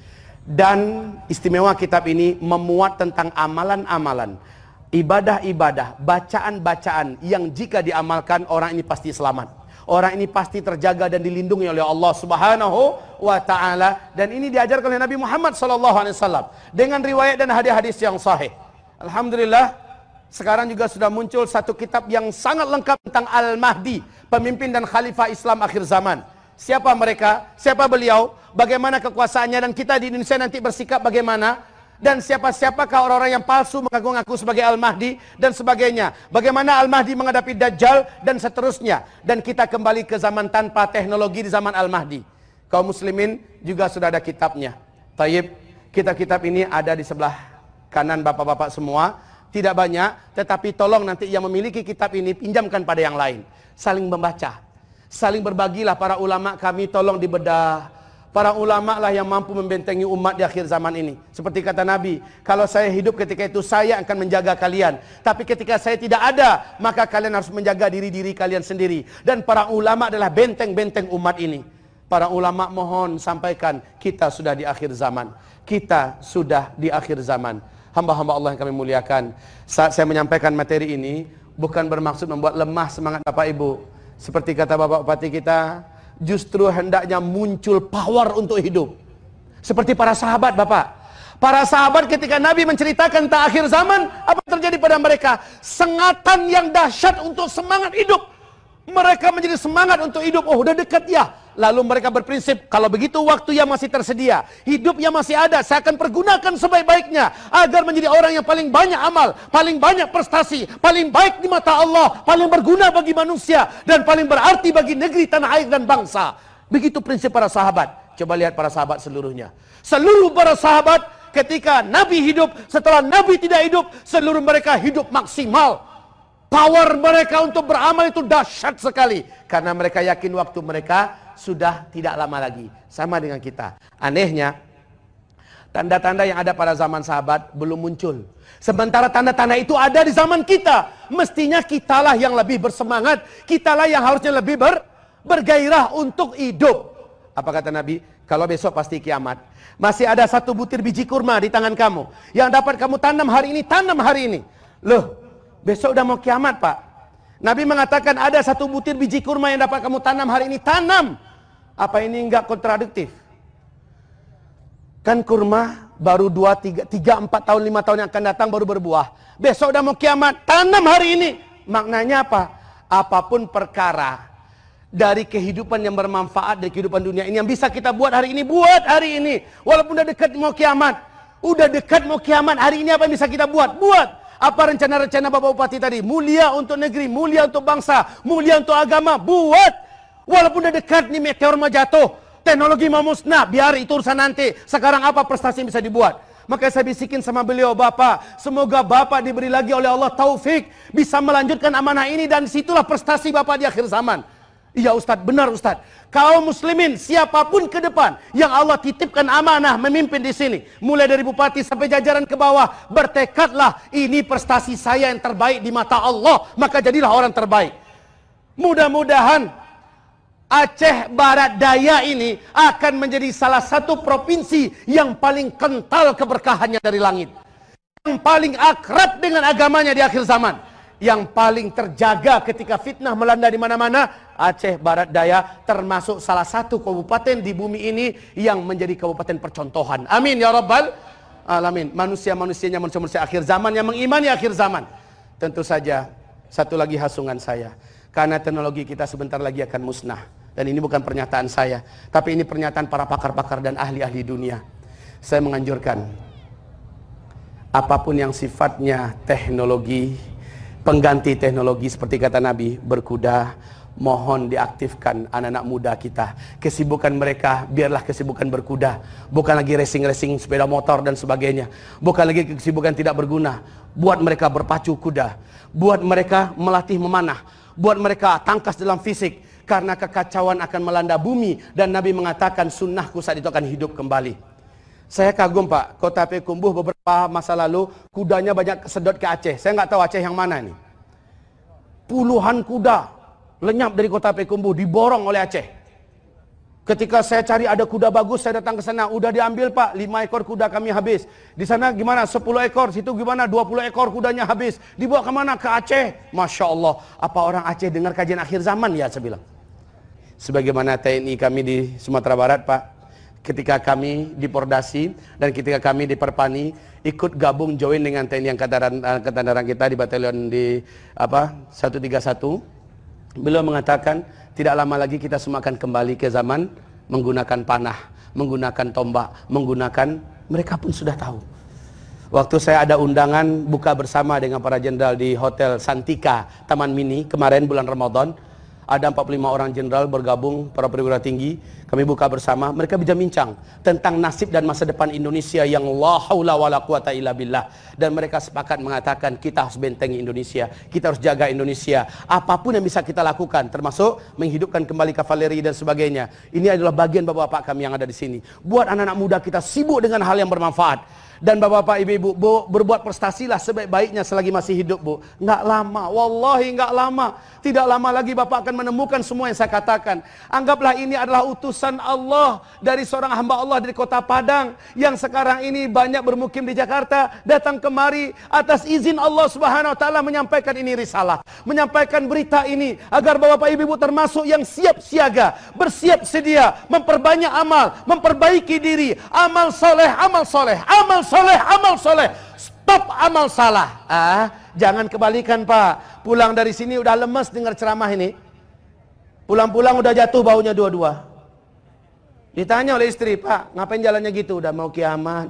Dan istimewa kitab ini memuat tentang amalan-amalan, ibadah-ibadah, bacaan-bacaan yang jika diamalkan orang ini pasti selamat. Orang ini pasti terjaga dan dilindungi oleh Allah Subhanahu wa ta'ala. Dan ini diajarkan oleh Nabi Muhammad sallallahu alaihi wasallam dengan riwayat dan hadis-hadis yang sahih. Alhamdulillah, sekarang juga sudah muncul satu kitab yang sangat lengkap tentang Al-Mahdi, pemimpin dan khalifah Islam akhir zaman. Siapa mereka? Siapa beliau? Bagaimana kekuasaannya? Dan kita di Indonesia nanti bersikap bagaimana? Dan siapa-siapakah orang-orang yang palsu mengaku-ngaku sebagai Al-Mahdi dan sebagainya. Bagaimana Al-Mahdi menghadapi Dajjal dan seterusnya. Dan kita kembali ke zaman tanpa teknologi di zaman Al-Mahdi. Kaum muslimin juga sudah ada kitabnya. Taib, kitab-kitab ini ada di sebelah kanan bapak-bapak semua. Tidak banyak, tetapi tolong nanti yang memiliki kitab ini pinjamkan pada yang lain. Saling membaca, saling berbagilah. Para ulama kami tolong dibedah. Para ulama lah yang mampu membentengi umat di akhir zaman ini. Seperti kata Nabi, kalau saya hidup ketika itu saya akan menjaga kalian. Tapi ketika saya tidak ada, maka kalian harus menjaga diri-diri kalian sendiri. Dan para ulama adalah benteng-benteng umat ini. Para ulama mohon sampaikan, kita sudah di akhir zaman. Kita sudah di akhir zaman. Hamba-hamba Allah yang kami muliakan. Saat saya menyampaikan materi ini, bukan bermaksud membuat lemah semangat Bapak Ibu. Seperti kata Bapak Bupati kita, justru hendaknya muncul power untuk hidup. Seperti para sahabat, Bapak. Para sahabat ketika Nabi menceritakan tentang akhir zaman, apa terjadi pada mereka? Sengatan yang dahsyat untuk semangat hidup. Mereka menjadi semangat untuk hidup. Oh, udah dekat ya. Lalu mereka berprinsip, kalau begitu waktu yang masih tersedia, hidup yang masih ada, saya akan pergunakan sebaik-baiknya agar menjadi orang yang paling banyak amal, paling banyak prestasi, paling baik di mata Allah, paling berguna bagi manusia, dan paling berarti bagi negeri, tanah air, dan bangsa. Begitu prinsip para sahabat. Coba lihat para sahabat seluruhnya. Seluruh para sahabat ketika Nabi hidup, setelah Nabi tidak hidup, seluruh mereka hidup maksimal. Power mereka untuk beramal itu dahsyat sekali. Karena mereka yakin waktu mereka sudah tidak lama lagi. Sama dengan kita. Anehnya, tanda-tanda yang ada pada zaman sahabat belum muncul. Sementara tanda-tanda itu ada di zaman kita. Mestinya kitalah yang lebih bersemangat. Kitalah yang harusnya lebih ber, bergairah untuk hidup. Apa kata Nabi? Kalau besok pasti kiamat. Masih ada satu butir biji kurma di tangan kamu. Yang dapat kamu tanam hari ini, tanam hari ini. Loh, besok udah mau kiamat, Pak. Nabi mengatakan ada satu butir biji kurma yang dapat kamu tanam hari ini, tanam. Apa ini enggak kontradiktif? Kan kurma baru dua, tiga, empat tahun, lima tahun yang akan datang baru berbuah. Besok udah mau kiamat, tanam hari ini. Maknanya apa? Apapun perkara dari kehidupan yang bermanfaat dari kehidupan dunia ini yang bisa kita buat hari ini, buat hari ini. Walaupun udah dekat mau kiamat. Udah dekat mau kiamat, hari ini apa yang bisa kita buat? Buat. Apa rencana-rencana Bapak Bupati tadi? Mulia untuk negeri, mulia untuk bangsa, mulia untuk agama. Buat. Walaupun udah dekat nih meteor mau jatuh, teknologi mau musnah, biar itu urusan nanti. Sekarang apa prestasi yang bisa dibuat? Maka saya bisikin sama beliau, Bapak, semoga Bapak diberi lagi oleh Allah taufik bisa melanjutkan amanah ini, dan situlah prestasi Bapak di akhir zaman. Iya Ustadz, benar Ustadz. Kaum muslimin siapapun ke depan yang Allah titipkan amanah memimpin di sini, mulai dari bupati sampai jajaran ke bawah, bertekadlah ini prestasi saya yang terbaik di mata Allah, maka jadilah orang terbaik. Mudah-mudahan Aceh Barat Daya ini akan menjadi salah satu provinsi yang paling kental keberkahannya dari langit, yang paling akrab dengan agamanya di akhir zaman, yang paling terjaga ketika fitnah melanda di mana-mana. Aceh Barat Daya termasuk salah satu kabupaten di bumi ini yang menjadi kabupaten percontohan. Amin ya rabbal alamin. Manusia-manusianya manusia-manusia akhir zaman yang mengimani akhir zaman. Tentu saja satu lagi hasungan saya, karena teknologi kita sebentar lagi akan musnah. Dan ini bukan pernyataan saya, tapi ini pernyataan para pakar-pakar dan ahli-ahli dunia. Saya menganjurkan apapun yang sifatnya teknologi, pengganti teknologi seperti kata Nabi, berkuda, mohon diaktifkan anak-anak muda kita. Kesibukan mereka biarlah kesibukan berkuda, bukan lagi racing-racing sepeda motor dan sebagainya, bukan lagi kesibukan tidak berguna. Buat mereka berpacu kuda, buat mereka melatih memanah, buat mereka tangkas dalam fisik, karena kekacauan akan melanda bumi, dan Nabi mengatakan sunnahku saat itu akan hidup kembali. Saya kagum Pak, Kota Payakumbuh beberapa masa lalu kudanya banyak kesedot ke Aceh. Saya nggak tahu Aceh yang mana nih. Puluhan kuda lenyap dari Kota Payakumbuh, diborong oleh Aceh. Ketika saya cari ada kuda bagus, saya datang ke sana, udah diambil Pak, lima ekor kuda kami habis. Di sana gimana? sepuluh ekor, situ gimana? dua puluh ekor kudanya habis. Dibawa kemana? Ke Aceh. Masya Allah, apa orang Aceh dengar kajian akhir zaman ya, saya bilang. Sebagaimana T N I kami di Sumatera Barat Pak, ketika kami di Pordasi dan ketika kami di Perpani ikut gabung join dengan T N I Angkatan Darat kita di batalion di apa seratus tiga puluh satu. Beliau mengatakan tidak lama lagi kita semua akan kembali ke zaman menggunakan panah, menggunakan tombak, menggunakan, mereka pun sudah tahu. Waktu saya ada undangan buka bersama dengan para jenderal di Hotel Santika Taman Mini kemarin bulan Ramadan, ada empat puluh lima orang jenderal bergabung, para perwira tinggi, kami buka bersama, mereka bincang-bincang tentang nasib dan masa depan Indonesia yang la haula wala quwata illa billah, dan mereka sepakat mengatakan kita harus bentengi Indonesia, kita harus jaga Indonesia, apapun yang bisa kita lakukan, termasuk menghidupkan kembali kavaleri dan sebagainya. Ini adalah bagian bapak-bapak kami yang ada di sini. Buat anak-anak muda kita sibuk dengan hal yang bermanfaat. Dan bapak-bapak, ibu-ibu, bu, berbuat prestasilah sebaik-baiknya selagi masih hidup, Bu. Nggak lama, wallahi nggak lama. Tidak lama lagi bapak akan menemukan semua yang saya katakan. Anggaplah ini adalah utusan Allah dari seorang hamba Allah dari kota Padang yang sekarang ini banyak bermukim di Jakarta, datang kemari atas izin Allah Subhanahu wa taala menyampaikan ini risalah, menyampaikan berita ini agar bapak-bapak, ibu-ibu termasuk yang siap siaga, bersiap sedia, memperbanyak amal, memperbaiki diri, amal soleh, amal soleh, amal soleh, amal soleh. Stop amal salah. Ah, jangan kebalikan Pak. Pulang dari sini udah lemes dengar ceramah ini. Pulang-pulang udah jatuh baunya dua-dua. Ditanya oleh istri, Pak, ngapain jalannya gitu? Udah mau kiamat.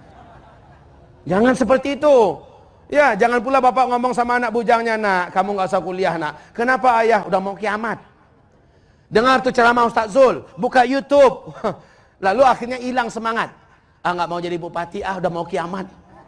Jangan seperti itu. Ya, jangan pula bapak ngomong sama anak bujangnya, nak, kamu nggak usah kuliah, nak. Kenapa ayah? Udah mau kiamat. Dengar tuh ceramah Ustaz Zul, buka YouTube. Lalu akhirnya hilang semangat. Ah, nggak mau jadi bupati, ah udah mau kiamat.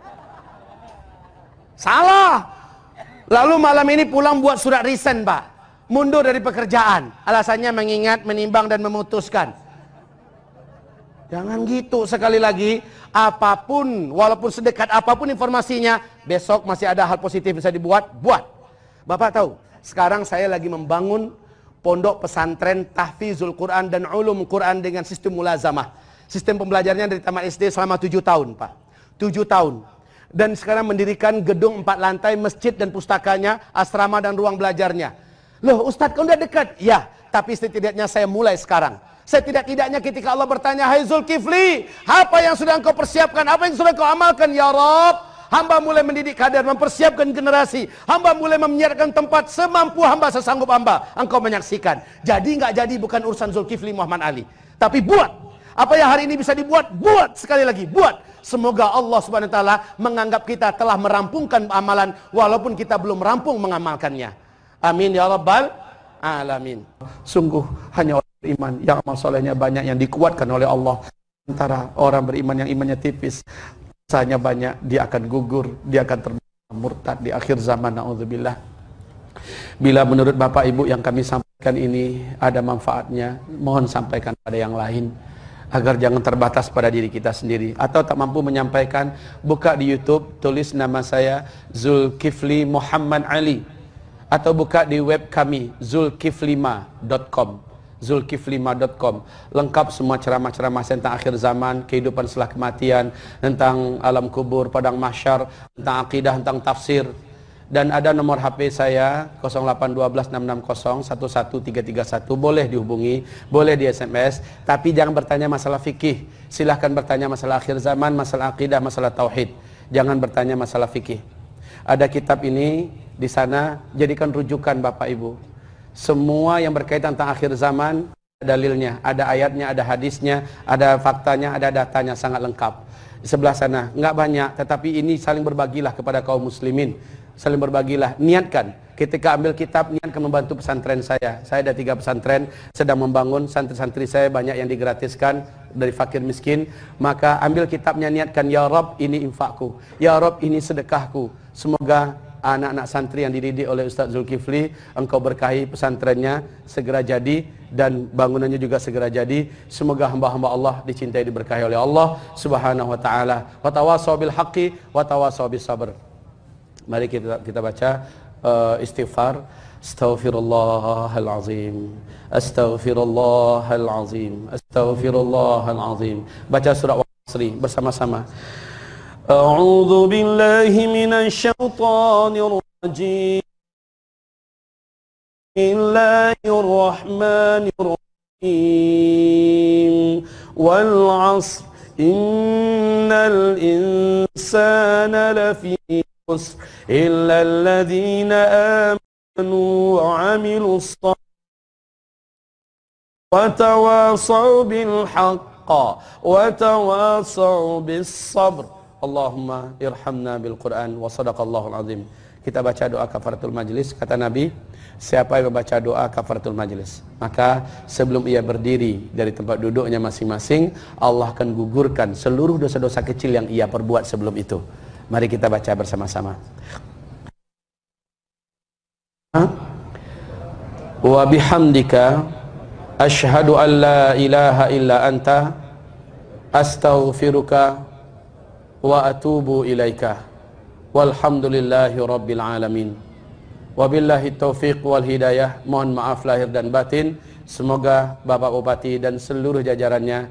Salah. Lalu malam ini pulang buat surat resign, Pak. Mundur dari pekerjaan. Alasannya mengingat, menimbang dan memutuskan. Jangan gitu. Sekali lagi, apapun, walaupun sedekat apapun informasinya, besok masih ada hal positif bisa dibuat, buat. Bapak tahu, sekarang saya lagi membangun pondok pesantren tahfizul Quran dan ulum Quran dengan sistem mulazamah. Sistem pembelajarannya dari taman S D selama tujuh tahun, Pak. Tujuh tahun. Dan sekarang mendirikan gedung empat lantai, masjid dan pustakanya, asrama dan ruang belajarnya. Loh, Ustadz, kau udah dekat? Ya, tapi setidaknya saya mulai sekarang. Setidak-tidaknya ketika Allah bertanya, hai Zulkifli, apa yang sudah engkau persiapkan? Apa yang sudah engkau amalkan, ya Rabb? Hamba mulai mendidik kader, mempersiapkan generasi. Hamba mulai menyiapkan tempat semampu hamba, sesanggup hamba. Engkau menyaksikan. Jadi nggak jadi bukan urusan Zulkifli Muhammad Ali. Tapi buat. Apa yang hari ini bisa dibuat? Buat. Sekali lagi, buat. Semoga Allah subhanahu wa taala menganggap kita telah merampungkan amalan walaupun kita belum rampung mengamalkannya. Amin ya rabbal alamin. Sungguh hanya orang beriman yang amal solehnya banyak yang dikuatkan oleh Allah. Antara orang beriman yang imannya tipis, dosanya banyak, dia akan gugur, dia akan terbang murtad di akhir zaman. Na'udzubillah. Bila menurut Bapak Ibu yang kami sampaikan ini ada manfaatnya, mohon sampaikan pada yang lain, agar jangan terbatas pada diri kita sendiri. Atau tak mampu menyampaikan, buka di YouTube, tulis nama saya Zulkifli Muhammad Ali, atau buka di web kami zulkiflima dot com, zulkiflima dot com. Lengkap semua ceramah-ceramah tentang akhir zaman, kehidupan setelah kematian, tentang alam kubur, padang mahsyar, tentang akidah, tentang tafsir. Dan ada nomor H P saya nol delapan satu dua enam enam nol satu satu tiga tiga satu, boleh dihubungi, boleh di S M S, tapi jangan bertanya masalah fikih. Silahkan bertanya masalah akhir zaman, masalah akidah, masalah tauhid. Jangan bertanya masalah fikih. Ada kitab ini di sana, jadikan rujukan Bapak Ibu. Semua yang berkaitan tentang akhir zaman, ada dalilnya, ada ayatnya, ada hadisnya, ada faktanya, ada datanya, sangat lengkap. Di sebelah sana, nggak banyak, tetapi ini saling berbagilah kepada kaum muslimin. Saling berbagilah, niatkan. Ketika ambil kitab, niatkan membantu pesantren saya. Saya ada tiga pesantren, sedang membangun, santri-santri saya banyak yang digratiskan dari fakir miskin. Maka ambil kitabnya, niatkan, ya Rob, ini infakku, ya Rob, ini sedekahku. Semoga anak-anak santri yang dididik oleh Ustaz Zulkifli, engkau berkahi pesantrennya segera jadi, dan bangunannya juga segera jadi. Semoga hamba-hamba Allah dicintai, diberkahi oleh Allah Subhanahu wa taala. Wa tawassaw bil haqqi wa tawassaw bis sabr. Mari kita kita baca uh, istighfar. Astaghfirullahalazim, astaghfirullahalazim, astaghfirullahalazim. Baca surah Al-Asri bersama-sama. A'udzu billahi minasy syaithanir rajim. Bismillahirrahmanirrahim. Wal 'asr innal insana lafi إلا الذين آمنوا وعملوا الصالحات وتواصوا بالحق وتواصوا بالصبر. Allahumma irhamna bil Quran wa sadaqallahul azim. Kita baca doa kafaratul majlis. Kata Nabi, siapa yang membaca doa kafaratul majlis, maka sebelum ia berdiri dari tempat duduknya masing-masing, Allah akan gugurkan seluruh dosa-dosa kecil yang ia perbuat sebelum itu. Mari kita baca bersama-sama. Wa bihamdika asyhadu an la ilaha illa anta astaghfiruka wa atubu ilaika. Walhamdulillahi rabbil alamin. Wabillahi taufiq wal hidayah. Mohon maaf lahir dan batin. Semoga Bapak Bupati dan seluruh jajarannya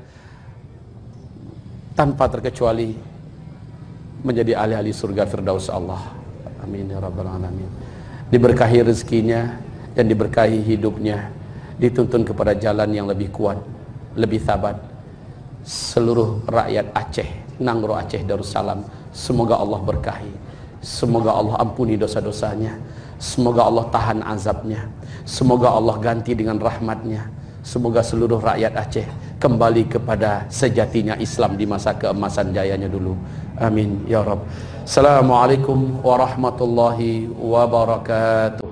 tanpa terkecuali menjadi ahli-ahli surga firdaus Allah. Amin ya rabbal alamin. Diberkahi rezekinya dan diberkahi hidupnya, dituntun kepada jalan yang lebih kuat, lebih sabat. Seluruh rakyat Aceh, Nangro Aceh Darussalam, semoga Allah berkahi, semoga Allah ampuni dosa-dosanya, semoga Allah tahan azabnya, semoga Allah ganti dengan rahmatnya. Semoga seluruh rakyat Aceh kembali kepada sejatinya Islam di masa keemasan jayanya dulu. Amin ya Rabb. Assalamualaikum warahmatullahi wabarakatuh.